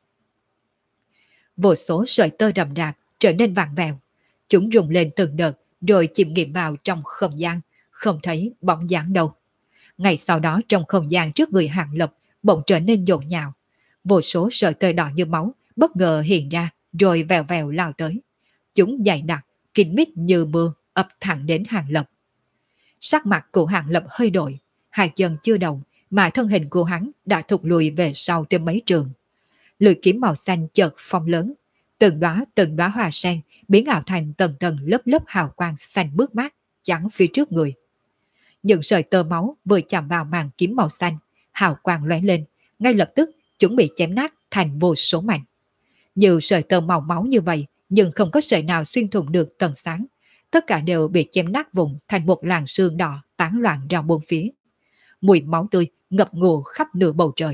Vô số sợi tơ rậm rạp trở nên vàng vẹo, chúng rung lên từng đợt rồi chìm nghiệm vào trong không gian, không thấy bóng dáng đâu. Ngay sau đó trong không gian trước người Hàng Lập bỗng trở nên nhộn nhạo, vô số sợi tơ đỏ như máu bất ngờ hiện ra, rồi vèo vèo lao tới. Chúng dày đặc, kín mít như mưa ập thẳng đến Hàng Lập. Sắc mặt của Hàng Lập hơi đổi, hai chân chưa động mà thân hình của hắn đã thụt lùi về sau thêm mấy trường. Lưỡi kiếm màu xanh chợt phóng lớn, từng đóa hoa sen biến ảo thành tầng tầng lớp lớp hào quang xanh mướt mát chắn phía trước người. Những sợi tơ máu vừa chạm vào màn kiếm màu xanh, hào quang lóe lên, ngay lập tức chuẩn bị chém nát thành vô số mảnh. Nhiều sợi tơ màu máu như vậy, nhưng không có sợi nào xuyên thủng được tầng sáng. Tất cả đều bị chém nát vụn thành một làn sương đỏ tán loạn ra bốn phía. Mùi máu tươi ngập ngụa khắp nửa bầu trời.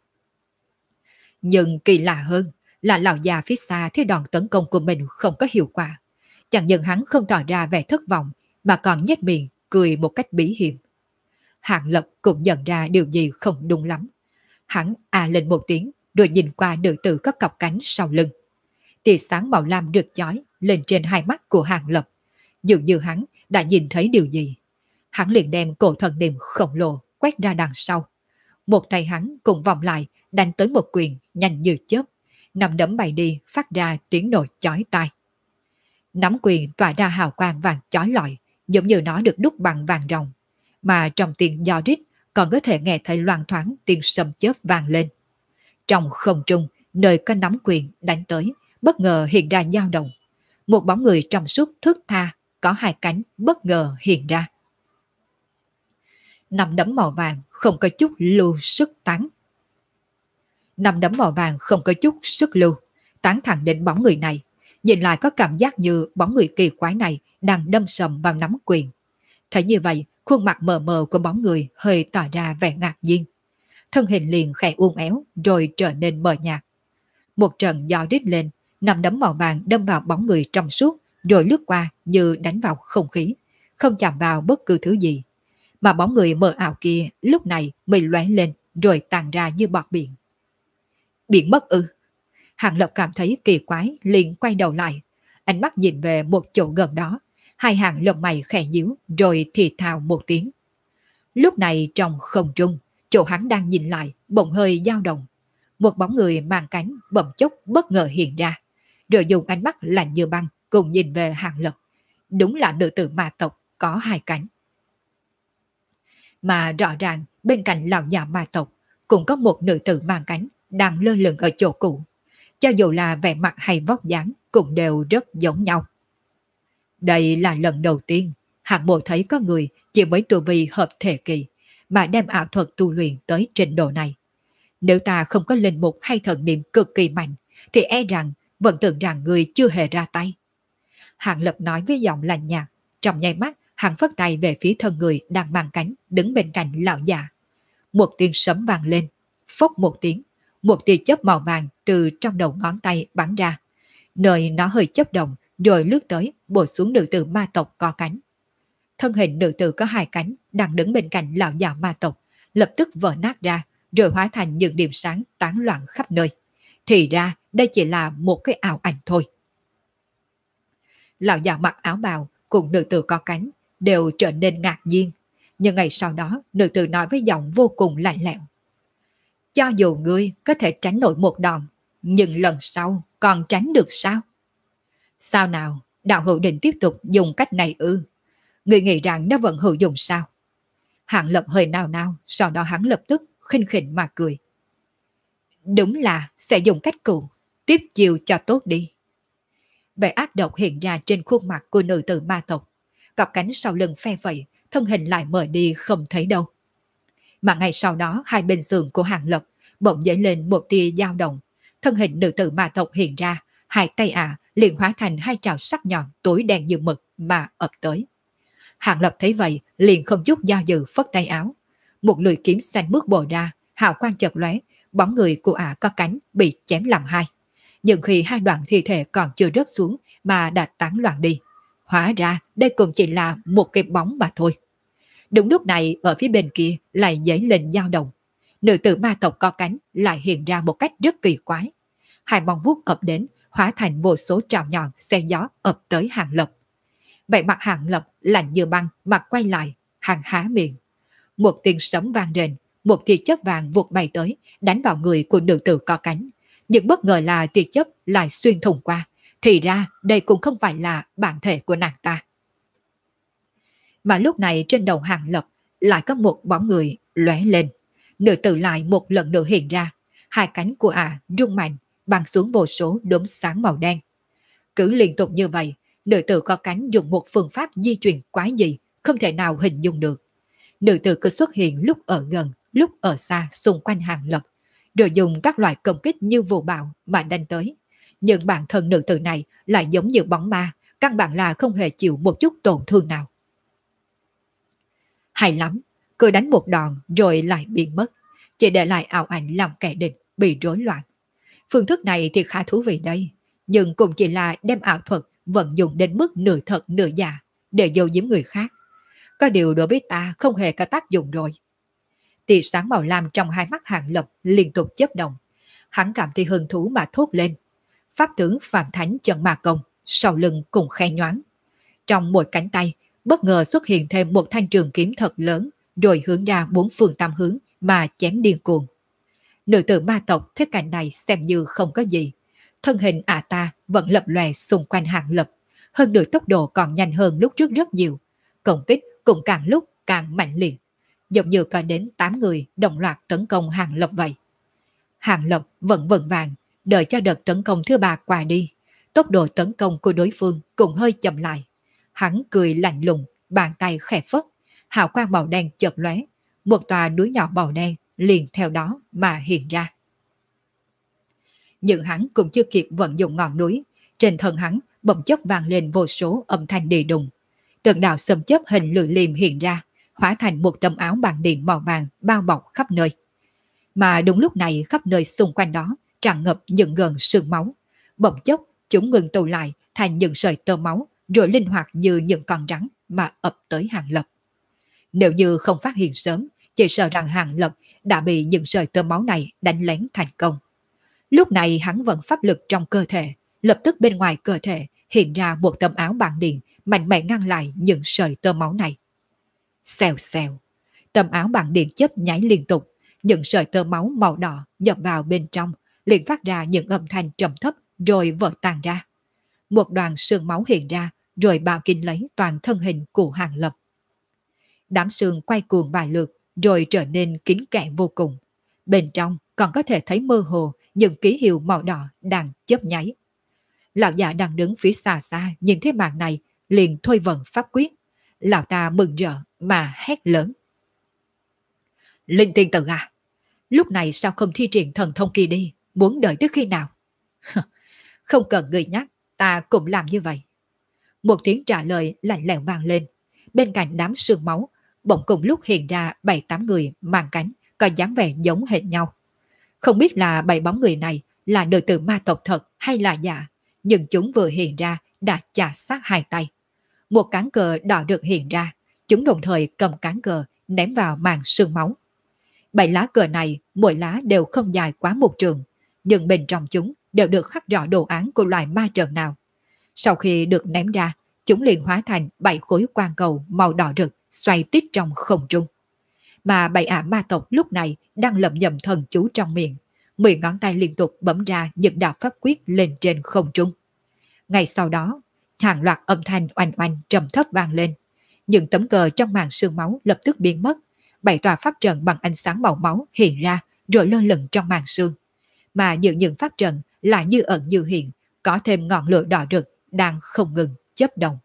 Nhưng kỳ lạ hơn là lão già phía xa thấy đòn tấn công của mình không có hiệu quả. Chẳng những hắn không tỏ ra vẻ thất vọng mà còn nhếch miệng cười một cách bí hiểm. Hạng Lập cũng nhận ra điều gì không đúng lắm. Hắn lên một tiếng rồi nhìn qua nữ tử có cặp cánh sau lưng. Tia sáng màu lam rực chói lên trên hai mắt của Hạng Lập. Dường như hắn đã nhìn thấy điều gì. Hắn liền đem cổ thần niệm khổng lồ quét ra đằng sau. Một tay hắn cùng vòng lại đánh tới một quyền nhanh như chớp. Nắm đấm bay đi phát ra tiếng nổ chói tai. Nắm quyền tỏa ra hào quang vàng chói lọi, giống như nó được đúc bằng vàng ròng. Mà trong tiếng gió rít còn có thể nghe thấy loang thoáng tiếng sấm chớp vang lên. Trong không trung, nơi có nắm quyền đánh tới, bất ngờ hiện ra dao động. Một bóng người trong suốt thướt tha, có hai cánh bất ngờ hiện ra. Nắm đấm màu vàng không có chút lưu sức tán. Nắm đấm màu vàng không có chút sức lưu, tán thẳng đến bóng người này. Nhìn lại có cảm giác như bóng người kỳ quái này đang đâm sầm vào nắm quyền. Thấy như vậy, khuôn mặt mờ mờ của bóng người hơi tỏ ra vẻ ngạc nhiên. Thân hình liền khẽ uốn éo rồi trở nên mờ nhạt. Một trận gió rít lên, nắm đấm màu vàng đâm vào bóng người trong suốt rồi lướt qua như đánh vào không khí, không chạm vào bất cứ thứ gì. Mà bóng người mờ ảo kia lúc này mới lóe lên rồi tàn ra như bọt biển. Biển mất ư? Hàng Lập cảm thấy kỳ quái liền quay đầu lại, ánh mắt nhìn về một chỗ gần đó, hai hàng lông mày khẽ nhíu rồi thì thào một tiếng. Lúc này trong không trung, chỗ hắn đang nhìn lại bỗng hơi dao động. Một bóng người mang cánh bỗng chốc bất ngờ hiện ra, rồi dùng ánh mắt lạnh như băng cùng nhìn về Hàng Lập. Đúng là nữ tử ma tộc có hai cánh. Mà rõ ràng bên cạnh lão già ma tộc cũng có một nữ tử mang cánh đang lơ lửng ở chỗ cũ. Cho dù là vẻ mặt hay vóc dáng cũng đều rất giống nhau. Đây là lần đầu tiên Hạng Mộ thấy có người chỉ với tu vi hợp thể kỳ mà đem ảo thuật tu luyện tới trình độ này. Nếu ta không có linh mục hay thần niệm cực kỳ mạnh thì e rằng vẫn tưởng rằng người chưa hề ra tay. Hạng Lập nói với giọng lạnh nhạt, trong nháy mắt hắn phất tay về phía thân người đang mang cánh đứng bên cạnh lão già. Một tiếng sấm vang lên, phốc một tiếng, một tia chớp màu vàng từ trong đầu ngón tay bắn ra. Nơi nó hơi chớp động rồi lướt tới bổ xuống nữ tử ma tộc có cánh. Thân hình nữ tử có hai cánh đang đứng bên cạnh lão già ma tộc lập tức vỡ nát ra rồi hóa thành những điểm sáng tán loạn khắp nơi. Thì ra đây chỉ là một cái ảo ảnh thôi. Lão già mặc áo bào cùng nữ tử có cánh đều trở nên ngạc nhiên. Nhưng ngày sau đó nữ tử nói với giọng vô cùng lạnh lẽo. Cho dù ngươi có thể tránh nổi một đòn, nhưng lần sau còn tránh được sao? Sao nào, đạo hữu định tiếp tục dùng cách này ư? Ngươi nghĩ rằng nó vẫn hữu dụng sao? Hạng Lập hơi nao nao, sau đó hắn lập tức khinh khỉnh mà cười. Đúng là sẽ dùng cách cũ, tiếp chiều cho tốt đi. Vẻ ác độc hiện ra trên khuôn mặt của nữ tử ma tộc. Cặp cánh sau lưng phe phẩy, thân hình lại mở đi không thấy đâu. Mà ngay sau đó hai bên sườn của Hàng Lập bỗng dấy lên một tia dao động. Thân hình nữ tử ma tộc hiện ra, hai tay liền hóa thành hai trảo sắc nhọn tối đen như mực mà ập tới. Hàng Lập thấy vậy liền không chút do dự phất tay áo. Một lưỡi kiếm xanh bước bổ ra, hào quang chợt lóe, bóng người của có cánh bị chém làm hai. Nhưng khi hai đoạn thi thể còn chưa rớt xuống mà đã tán loạn đi, hóa ra đây cũng chỉ là một cái bóng mà thôi. Đúng lúc này ở phía bên kia lại dấy lên dao động. Nữ tử ma tộc có cánh lại hiện ra một cách rất kỳ quái. Hai móng vuốt ập đến, hóa thành vô số trào nhọn xe gió ập tới Hàng Lập. Vậy mặt Hàng Lập lạnh như băng, mặt quay lại, hàng há miệng. Một tiếng sấm vang rền, một tia chớp vàng vụt bay tới, đánh vào người của nữ tử có cánh. Nhưng bất ngờ là tia chớp lại xuyên thủng qua, thì ra đây cũng không phải là bản thể của nàng ta. Mà lúc này trên đầu Hàng Lập lại có một bóng người lóe lên. Nữ tử lại một lần nữa hiện ra, hai cánh của rung mạnh, băng xuống vô số đốm sáng màu đen. Cứ liên tục như vậy, nữ tử có cánh dùng một phương pháp di chuyển quái dị, không thể nào hình dung được. Nữ tử cứ xuất hiện lúc ở gần, lúc ở xa xung quanh Hàng Lập, rồi dùng các loại công kích như vụ bạo mà đánh tới. Nhưng bản thân nữ tử này lại giống như bóng ma, căn bản là không hề chịu một chút tổn thương nào. Hay lắm, cứ đánh một đòn rồi lại biến mất, chỉ để lại ảo ảnh làm kẻ địch bị rối loạn. Phương thức này thì khá thú vị đây, nhưng cũng chỉ là đem ảo thuật vận dụng đến mức nửa thật nửa giả để giấu giếm người khác. Có điều đối với ta không hề có tác dụng rồi. Tia sáng màu lam trong hai mắt Hàng Lập liên tục chớp động. Hắn cảm thấy hứng thú mà thốt lên. Pháp tướng Phạm Thánh Chân Ma Công sau lưng cùng khe nhoáng. Trong một cánh tay bất ngờ xuất hiện thêm một thanh trường kiếm thật lớn, rồi hướng ra bốn phương tám hướng mà chém điên cuồng. Nữ tử ma tộc thấy cảnh này xem như không có gì. Thân hình ta vẫn lập lòe xung quanh Hàng Lập, hơn nữa tốc độ còn nhanh hơn lúc trước rất nhiều. Công kích cũng càng lúc càng mạnh liệt, giống như có đến 8 người đồng loạt tấn công Hàng Lập vậy. Hàng Lập vẫn vững vàng, đợi cho đợt tấn công thứ ba qua đi. Tốc độ tấn công của đối phương cũng hơi chậm lại. Hắn cười lạnh lùng, bàn tay khẽ phất, hào quang màu đen chợt lóe, một tòa núi nhỏ màu đen liền theo đó mà hiện ra. Nhưng hắn cũng chưa kịp vận dụng ngọn núi, trên thân hắn bỗng chốc vang lên vô số âm thanh đi đùng. Từng đạo sấm chớp hình lưỡi liềm hiện ra, hóa thành một tấm áo bằng điện màu vàng bao bọc khắp nơi. Mà đúng lúc này khắp nơi xung quanh đó tràn ngập những gần sương máu. Bỗng chốc chúng ngừng tụ lại thành những sợi tơ máu, rồi linh hoạt như những con rắn mà ập tới Hàng Lập. Nếu như không phát hiện sớm, chỉ sợ rằng Hàng Lập đã bị những sợi tơ máu này đánh lén thành công. Lúc này hắn vẫn pháp lực trong cơ thể, lập tức bên ngoài cơ thể hiện ra một tấm áo bằng điện mạnh mẽ ngăn lại những sợi tơ máu này. Xèo xèo, tấm áo bằng điện chớp nháy liên tục, những sợi tơ máu màu đỏ nhập vào bên trong, liền phát ra những âm thanh trầm thấp rồi vỡ tan ra. Một đoàn sương máu hiện ra, rồi bao kín lấy toàn thân hình của Hàng Lập. Đám sương quay cuồng vài lượt, rồi trở nên kín kẽ vô cùng. Bên trong còn có thể thấy mơ hồ những ký hiệu màu đỏ đang chớp nháy. Lão già đang đứng phía xa xa nhìn thấy màn này, liền thôi vận pháp quyết. Lão ta mừng rỡ mà hét lớn: Linh tiên tử à, lúc này sao không thi triển thần thông kia đi, muốn đợi tới khi nào? Không cần người nhắc, ta cũng làm như vậy. Một tiếng trả lời lạnh lẽo vang lên. Bên cạnh đám sương máu, bỗng cùng lúc hiện ra 7-8 người mang cánh, có dáng vẻ giống hệt nhau. Không biết là 7 bóng người này là nữ tử ma tộc thật hay là giả, nhưng chúng vừa hiện ra đã chà sát hai tay. Một cán cờ đỏ được hiện ra, chúng đồng thời cầm cán cờ ném vào màn sương máu. 7 lá cờ này, mỗi lá đều không dài quá một trường, nhưng bên trong chúng đều được khắc rõ đồ án của loài ma trận nào. Sau khi được ném ra, chúng liền hóa thành 7 khối quang cầu màu đỏ rực xoay tít trong không trung. Mà 7 ả ma tộc lúc này đang lẩm nhẩm thần chú trong miệng, 10 ngón tay liên tục bấm ra những đạo pháp quyết lên trên không trung. Ngay sau đó, hàng loạt âm thanh oanh oanh trầm thấp vang lên. Những tấm cờ trong màn sương máu lập tức biến mất, 7 tòa pháp trận bằng ánh sáng màu máu hiện ra rồi lơ lửng trong màn sương. Mà những pháp trận lại như ẩn như hiện, có thêm ngọn lửa đỏ rực đang không ngừng chớp động.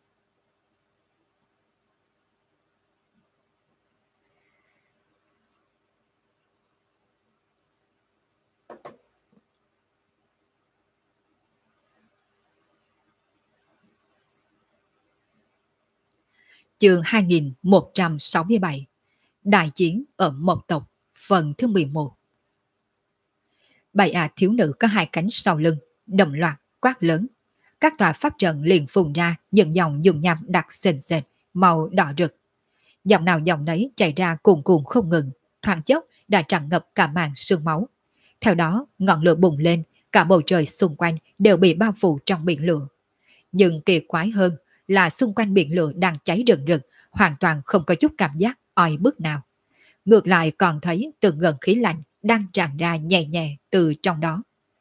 Chương 2167 Đại chiến ở Mộc tộc, phần thứ 11. 7 thiếu nữ có hai cánh sau lưng, đồng loạt quát lớn. Các tòa pháp trận liền phun ra những dòng dùng nham đặc sền sệt, màu đỏ rực. Dòng nào dòng nấy chảy ra cuồn cuộn không ngừng, thoáng chốc đã tràn ngập cả màn sương máu. Theo đó, ngọn lửa bùng lên, cả bầu trời xung quanh đều bị bao phủ trong biển lửa. Nhưng kỳ quái hơn là xung quanh biển lửa đang cháy rừng rực, hoàn toàn không có chút cảm giác oi bức nào. Ngược lại còn thấy từng gần khí lạnh đang tràn ra nhẹ nhẹ từ trong đó.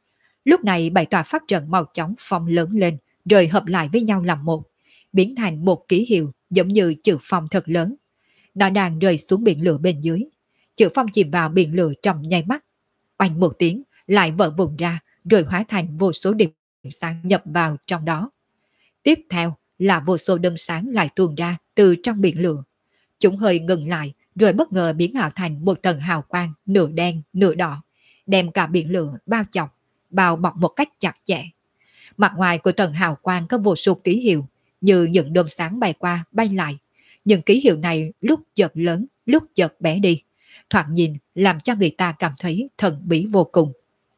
Lúc này bảy tòa pháp trận màu chóng phong lớn lên, rồi hợp lại với nhau làm một, biến thành một ký hiệu giống như chữ phong thật lớn. Nó đang rơi xuống biển lửa bên dưới. Chữ phong chìm vào biển lửa trong nháy mắt. Oanh một tiếng, lại vỡ vụn ra, rồi hóa thành vô số điểm sáng nhập vào trong đó. Tiếp theo là vô số đom sáng lại tuôn ra từ trong biển lửa. Chúng hơi ngừng lại, rồi bất ngờ biến ảo thành một tầng hào quang nửa đen nửa đỏ, đem cả biển lửa bao chọc, bao bọc một cách chặt chẽ. Mặt ngoài của tầng hào quang có vô số ký hiệu, như những đom sáng bay qua bay lại. Những ký hiệu này lúc chợt lớn, lúc chợt bé đi, thoạt nhìn làm cho người ta cảm thấy thần bí vô cùng.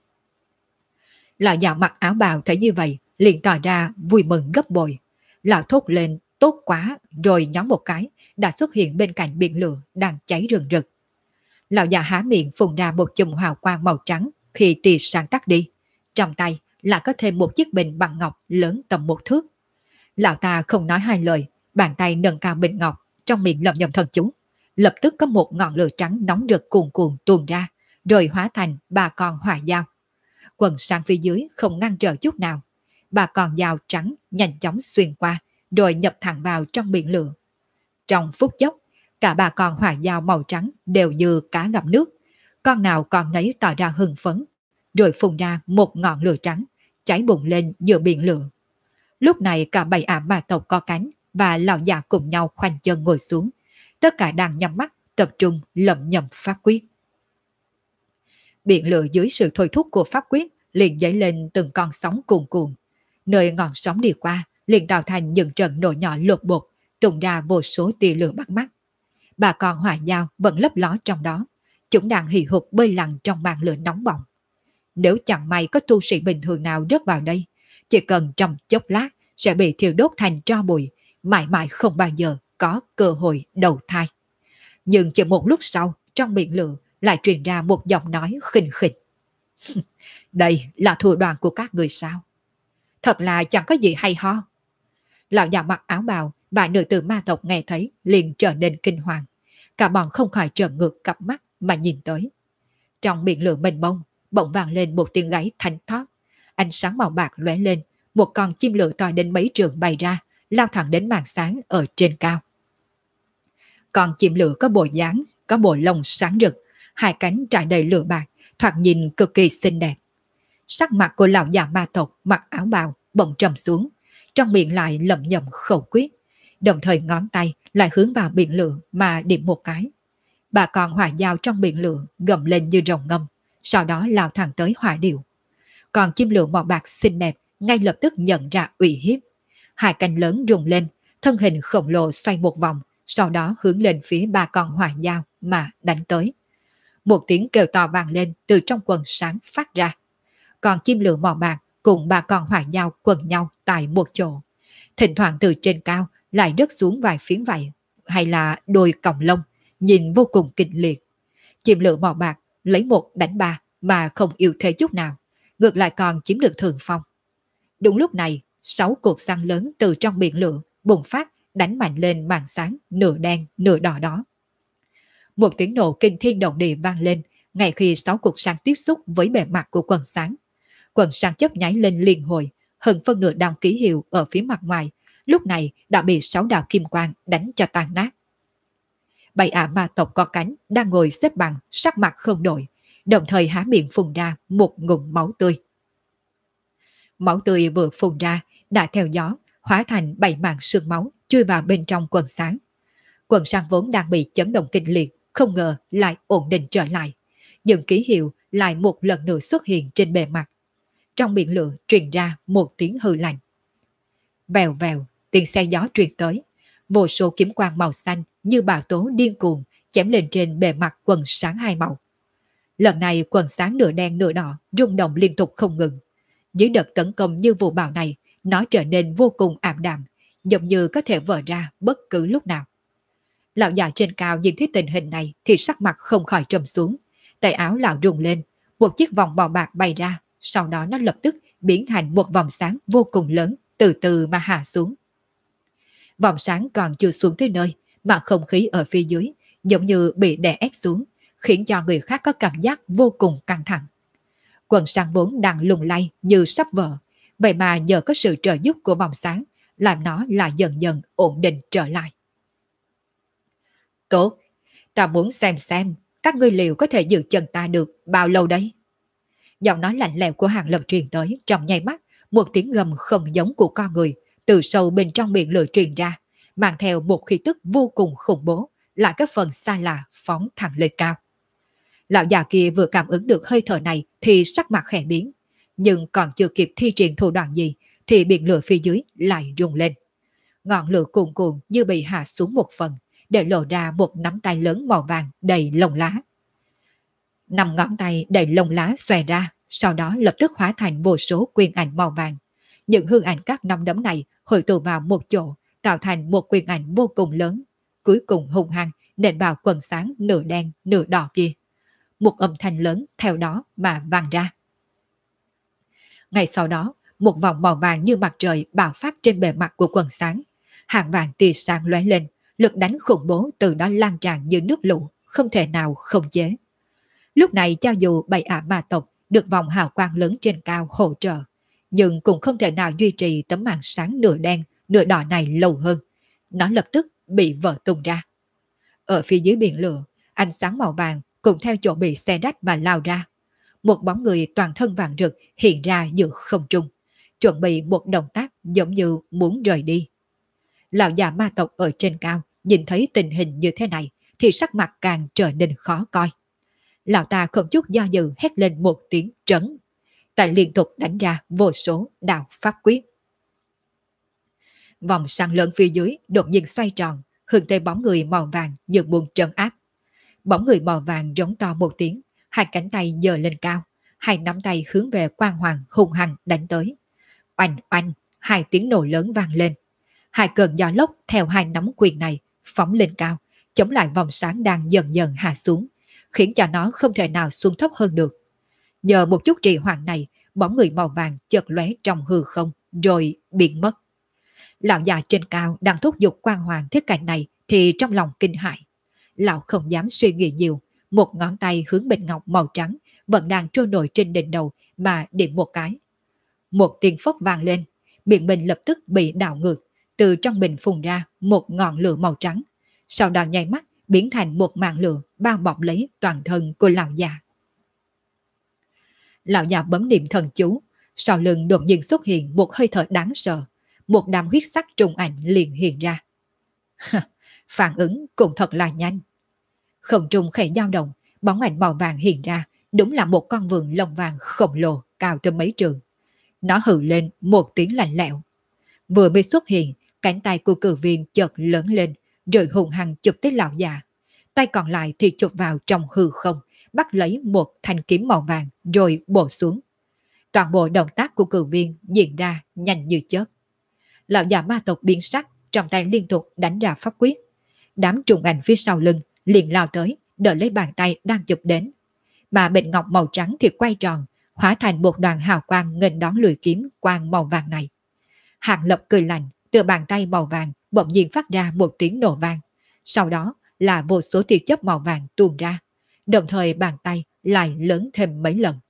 Lão già mặc áo bào thấy như vậy, liền tỏ ra vui mừng gấp bội. Lão thốt lên tốt quá, rồi nhón một cái, đã xuất hiện bên cạnh biển lửa đang cháy rừng rực. Lão già há miệng phun ra một chùm hào quang màu trắng, khi tia sáng tắt đi, trong tay là có thêm một chiếc bình bằng ngọc lớn tầm một thước. Lão ta không nói hai lời, bàn tay nâng cao bình ngọc, trong miệng lẩm nhẩm thần chú. Lập tức có một ngọn lửa trắng nóng rực cuồn cuộn tuôn ra, rồi hóa thành ba con hỏa dao. Quần sang phía dưới không ngăn trở chút nào. Ba con dao trắng nhanh chóng xuyên qua, rồi nhập thẳng vào trong biển lửa. Trong phút chốc, cả ba con hỏa dao màu trắng đều như cá gặp nước. Con nào con nấy tỏ ra hưng phấn, rồi phun ra một ngọn lửa trắng, cháy bùng lên giữa biển lửa. Lúc này cả bảy ả ma tộc có cánh và lão già cùng nhau khoanh chân ngồi xuống. Tất cả đang nhắm mắt, tập trung lẩm nhẩm pháp quyết. Biển lửa dưới sự thôi thúc của pháp quyết liền dấy lên từng con sóng cuồn cuộn. Nơi ngọn sóng đi qua liền tạo thành những trận nổ nhỏ lột bột, tung ra vô số tia lửa bắt mắt. Ba con hỏa dao vẫn lấp ló trong đó, chúng đang hì hục bơi lặn trong màn lửa nóng bỏng. Nếu chẳng may có tu sĩ bình thường nào rớt vào đây, chỉ cần trong chốc lát sẽ bị thiêu đốt thành tro bụi, mãi mãi không bao giờ có cơ hội đầu thai. Nhưng chỉ một lúc sau, trong biển lửa lại truyền ra một giọng nói khinh khỉnh. Đây là thủ đoạn của các người sao? Thật là chẳng có gì hay ho. Lão già mặc áo bào và nữ tử ma tộc nghe thấy liền trở nên kinh hoàng. Cả bọn không khỏi trợn ngược cặp mắt mà nhìn tới. Trong biển lửa mênh mông, bỗng vang lên một tiếng gáy thanh thoát. Ánh sáng màu bạc lóe lên, một con chim lửa to đến mấy trường bay ra, lao thẳng đến màn sáng ở trên cao. Con chim lửa có bộ dáng, có bộ lông sáng rực, hai cánh trải đầy lửa bạc, thoạt nhìn cực kỳ xinh đẹp. Sắc mặt của lão già ma tộc mặc áo bào bỗng trầm xuống, trong miệng lại lẩm nhẩm khẩu quyết, đồng thời ngón tay lại hướng vào biển lửa mà điểm một cái. Bà con hỏa dao trong biển lửa gầm lên như rồng ngâm, sau đó lao thẳng tới hỏa điệu. Còn chim lửa màu bạc xinh đẹp ngay lập tức nhận ra uy hiếp. Hai cánh lớn rung lên, thân hình khổng lồ xoay một vòng, sau đó hướng lên phía ba con hỏa dao mà đánh tới. Một tiếng kêu to vang lên từ trong quần sáng phát ra. Còn chim lửa màu bạc cùng ba con hỏa dao quần nhau tại một chỗ. Thỉnh thoảng từ trên cao lại rớt xuống vài phiến vảy hay là đôi còng lông, nhìn vô cùng kịch liệt. Chim lửa màu bạc lấy một đánh ba mà không yếu thế chút nào, ngược lại còn chiếm được thượng phong. Đúng lúc này, 6 cột xăng lớn từ trong biển lửa bùng phát đánh mạnh lên màn sáng nửa đen nửa đỏ đó. Một tiếng nổ kinh thiên động địa vang lên ngay khi 6 cột sáng tiếp xúc với bề mặt của quần sáng. Quần sáng chớp nháy lên liên hồi, hơn phân nửa đạo ký hiệu ở phía mặt ngoài lúc này đã bị 6 đạo kim quang đánh cho tan nát. Bảy ả ma tộc có cánh đang ngồi xếp bằng, sắc mặt không đổi, đồng thời há miệng phun ra một ngụm máu tươi. Máu tươi vừa phun ra đã theo gió hóa thành 7 mảng sương máu chui vào bên trong quần sáng. Quần sáng vốn đang bị chấn động kịch liệt, không ngờ lại ổn định trở lại. Những ký hiệu lại một lần nữa xuất hiện trên bề mặt. Trong biển lửa truyền ra một tiếng hư lạnh. Vèo vèo, tiếng xe gió truyền tới. Vô số kiếm quang màu xanh như bão tố điên cuồng chém lên trên bề mặt quần sáng hai màu. Lần này quần sáng nửa đen nửa đỏ rung động liên tục không ngừng. Dưới đợt tấn công như vụ bão này, nó trở nên vô cùng ảm đạm, giống như có thể vỡ ra bất cứ lúc nào. Lão già trên cao nhìn thấy tình hình này thì sắc mặt không khỏi trầm xuống. Tay áo lão rung lên, một chiếc vòng màu bạc bay ra, sau đó nó lập tức biến thành một vòng sáng vô cùng lớn, từ từ mà hạ xuống. Vòng sáng còn chưa xuống tới nơi, mà không khí ở phía dưới giống như bị đè ép xuống, khiến cho người khác có cảm giác vô cùng căng thẳng. Quần sáng vốn đang lung lay như sắp vỡ, vậy mà nhờ có sự trợ giúp của vòng sáng, làm nó lại dần dần ổn định trở lại. Tốt, ta muốn xem các ngươi liệu có thể giữ chân ta được bao lâu đấy. Giọng nói lạnh lẽo của Hàng Lập truyền tới, trong nháy mắt, một tiếng gầm không giống của con người từ sâu bên trong biển lửa truyền ra, mang theo một khí tức vô cùng khủng bố, lại các phần xa lạ phóng thẳng lên cao. Lão già kia vừa cảm ứng được hơi thở này thì sắc mặt khẽ biến, nhưng còn chưa kịp thi triển thủ đoạn gì thì biển lửa phía dưới lại rung lên. Ngọn lửa cuồn cuộn như bị hạ xuống một phần, để lộ ra một nắm tay lớn màu vàng đầy lông lá. Năm ngón tay đầy lông lá xòe ra, sau đó lập tức hóa thành vô số quyền ảnh màu vàng. Những hư ảnh các nắm đấm này hội tụ vào một chỗ, tạo thành một quyền ảnh vô cùng lớn, cuối cùng hung hăng nện vào quần sáng nửa đen nửa đỏ kia. Một âm thanh lớn theo đó mà vang ra. Ngay sau đó, một vòng màu vàng như mặt trời bạo phát trên bề mặt của quần sáng. Hàng vàng tia sáng lóe lên, lực đánh khủng bố từ đó lan tràn như nước lũ, không thể nào khống chế. Lúc này cho dù Bầy Ả Ma tộc được vòng hào quang lớn trên cao hỗ trợ, nhưng cũng không thể nào duy trì tấm màn sáng nửa đen, nửa đỏ này lâu hơn. Nó lập tức bị vỡ tung ra. Ở phía dưới biển lửa, ánh sáng màu vàng cũng theo chỗ bị xe đách mà lao ra. Một bóng người toàn thân vàng rực hiện ra giữa không trung, chuẩn bị một động tác giống như muốn rời đi. Lão già ma tộc ở trên cao nhìn thấy tình hình như thế này thì sắc mặt càng trở nên khó coi. Lão ta không chút do dự hét lên một tiếng trấn, tại liên tục đánh ra vô số đạo pháp quyết. Vòng sáng lớn phía dưới đột nhiên xoay tròn, hướng tới bóng người màu vàng như buồn trấn áp. Bóng người màu vàng rống to một tiếng, hai cánh tay giơ lên cao, hai nắm tay hướng về Quang Hoàng hung hăng đánh tới. Oanh oanh, hai tiếng nổ lớn vang lên. Hai cơn gió lốc theo hai nắm quyền này phóng lên cao, chống lại vòng sáng đang dần dần hạ xuống, khiến cho nó không thể nào xuống thấp hơn được. Nhờ một chút trì hoãn này, bóng người màu vàng chợt lóe trong hư không, rồi biến mất. Lão già trên cao đang thúc giục Quang Hoàng thiết cảnh này thì trong lòng kinh hãi. Lão không dám suy nghĩ nhiều, một ngón tay hướng bình ngọc màu trắng vẫn đang trôi nổi trên đỉnh đầu mà điểm một cái. Một tiếng phốc vang lên, miệng bình lập tức bị đảo ngược, từ trong bình phun ra một ngọn lửa màu trắng, sau đó nháy mắt biến thành một màn lửa bao bọc lấy toàn thân của lão già. Lão già bấm niệm thần chú, sau lưng đột nhiên xuất hiện một hơi thở đáng sợ, một đám huyết sắc trùng ảnh liền hiện ra. Phản ứng cũng thật là nhanh. Không trung khẽ dao động, bóng ảnh màu vàng hiện ra, đúng là một con vượn lông vàng khổng lồ cao tới mấy trường. Nó hừ lên một tiếng lạnh lẽo. Vừa mới xuất hiện, cánh tay của cử viên chợt lớn lên, rồi hùng hăng chụp tới lão già. Tay còn lại thì chụp vào trong hư không, bắt lấy một thanh kiếm màu vàng rồi bổ xuống. Toàn bộ động tác của cử viên diễn ra nhanh như chớp. Lão già ma tộc biến sắc, trong tay liên tục đánh ra pháp quyết. Đám trùng ảnh phía sau lưng liền lao tới, đỡ lấy bàn tay đang chụp đến. Mà bình ngọc màu trắng thì quay tròn, hóa thành một đoàn hào quang nghênh đón lưỡi kiếm quang màu vàng này. Hàng Lập cười lạnh, từ bàn tay màu vàng bỗng nhiên phát ra một tiếng nổ vang. Sau đó là vô số tia chớp màu vàng tuôn ra, đồng thời bàn tay lại lớn thêm mấy lần.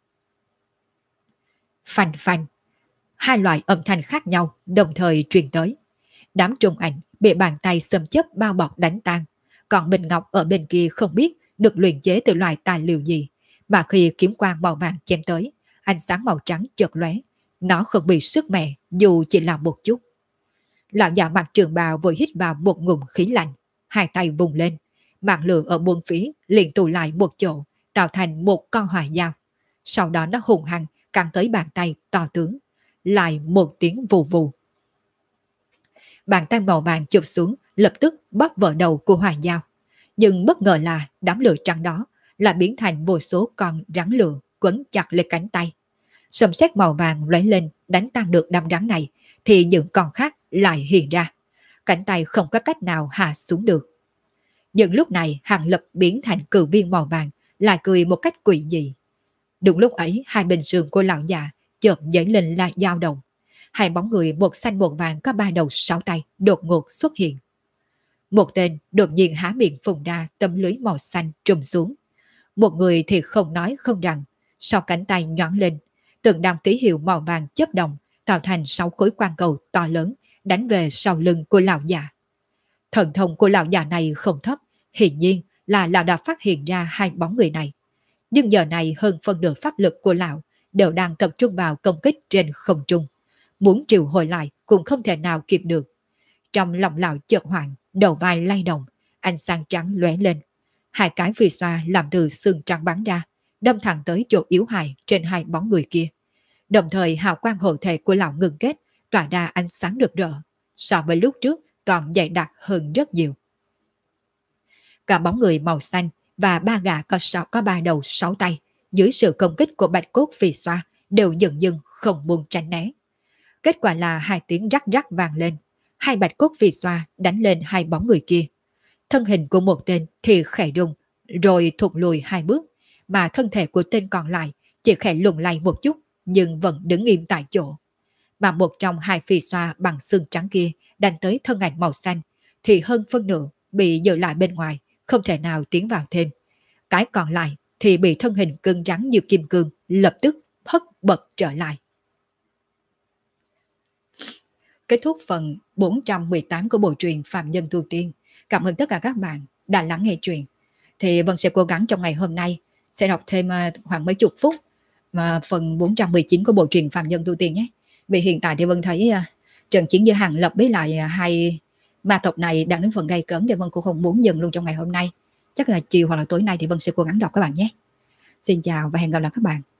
Phanh phanh, hai loại âm thanh khác nhau đồng thời truyền tới. Đám trùng ảnh bị bàn tay xâm chấp bao bọc đánh tan, còn bình ngọc ở bên kia không biết được luyện chế từ loại tài liệu gì, mà khi kiếm quang màu vàng chém tới, ánh sáng màu trắng chợt lóe, nó không bị sức mẻ dù chỉ là một chút. Lão già mặc trường bào vội hít vào một ngụm khí lạnh, hai tay vùng lên, mạng lửa ở buông phía liền tụ lại một chỗ, tạo thành một con hỏa dao. Sau đó nó hùng hăng cắn tới bàn tay to tướng, lại một tiếng vù vù. Bàn tay màu vàng chụp xuống, lập tức bóp vỡ đầu của hỏa dao. Nhưng bất ngờ là đám lửa trắng đó lại biến thành vô số con rắn lửa quấn chặt lên cánh tay. Sấm sét màu vàng lóe lên đánh tan được đám rắn này, thì những con khác lại hiện ra. Cánh tay không có cách nào hạ xuống được. Nhưng lúc này Hàng Lập biến thành cự viên màu vàng, lại cười một cách quỷ dị. Đúng lúc ấy, hai bên sườn của lão già chợt dấy lên là dao động. Hai bóng người một xanh một vàng có ba đầu sáu tay đột ngột xuất hiện. Một tên đột nhiên há miệng phun ra tấm lưới màu xanh trùm xuống. Một người thì không nói không rằng, sau cánh tay nhoáng lên, từng đạo ký hiệu màu vàng chớp động, tạo thành 6 khối quang cầu to lớn, đánh về sau lưng của lão già. Thần thông của lão già này không thấp, hiển nhiên là lão đã phát hiện ra hai bóng người này. Nhưng giờ này hơn phân nửa pháp lực của lão đều đang tập trung vào công kích trên không trung. Muốn triệu hồi lại cũng không thể nào kịp được. Trong lòng lão chợt hoảng, đầu vai lay động, ánh sáng trắng lóe lên. Hai cái phi xoa làm từ xương trắng bắn ra, đâm thẳng tới chỗ yếu hại trên hai bóng người kia. Đồng thời hào quang hộ thể của lão ngừng kết, tỏa ra ánh sáng rực rỡ, so với lúc trước còn dày đặc hơn rất nhiều. Cả bóng người màu xanh và ba gã có ba đầu sáu tay, dưới sự công kích của bạch cốt phi xoa đều dần dần không muốn tránh né. Kết quả là hai tiếng rắc rắc vang lên, hai bạch cốt phi xoa đánh lên hai bóng người kia. Thân hình của một tên thì khẽ rung, rồi thụt lùi hai bước, mà thân thể của tên còn lại chỉ khẽ lung lay một chút, nhưng vẫn đứng im tại chỗ. Mà một trong hai phi xoa bằng xương trắng kia đánh tới thân ảnh màu xanh, thì hơn phân nửa bị giữ lại bên ngoài, không thể nào tiến vào thêm. Cái còn lại thì bị thân hình cứng rắn như kim cương lập tức hất bật trở lại. Kết thúc phần 418 của bộ truyện Phạm Nhân Tu Tiên. Cảm ơn tất cả các bạn đã lắng nghe truyện. Thì Vân sẽ cố gắng trong ngày hôm nay sẽ đọc thêm khoảng mấy chục phút phần 419 của bộ truyện Phạm Nhân Tu Tiên nhé. Vì hiện tại thì Vân thấy trận chiến giữa Hàng Lập với lại hai ma tộc này đang đến phần gây cấn, thì Vân cũng không muốn dừng luôn trong ngày hôm nay. Chắc là chiều hoặc là tối nay thì Vân sẽ cố gắng đọc các bạn nhé. Xin chào và hẹn gặp lại các bạn.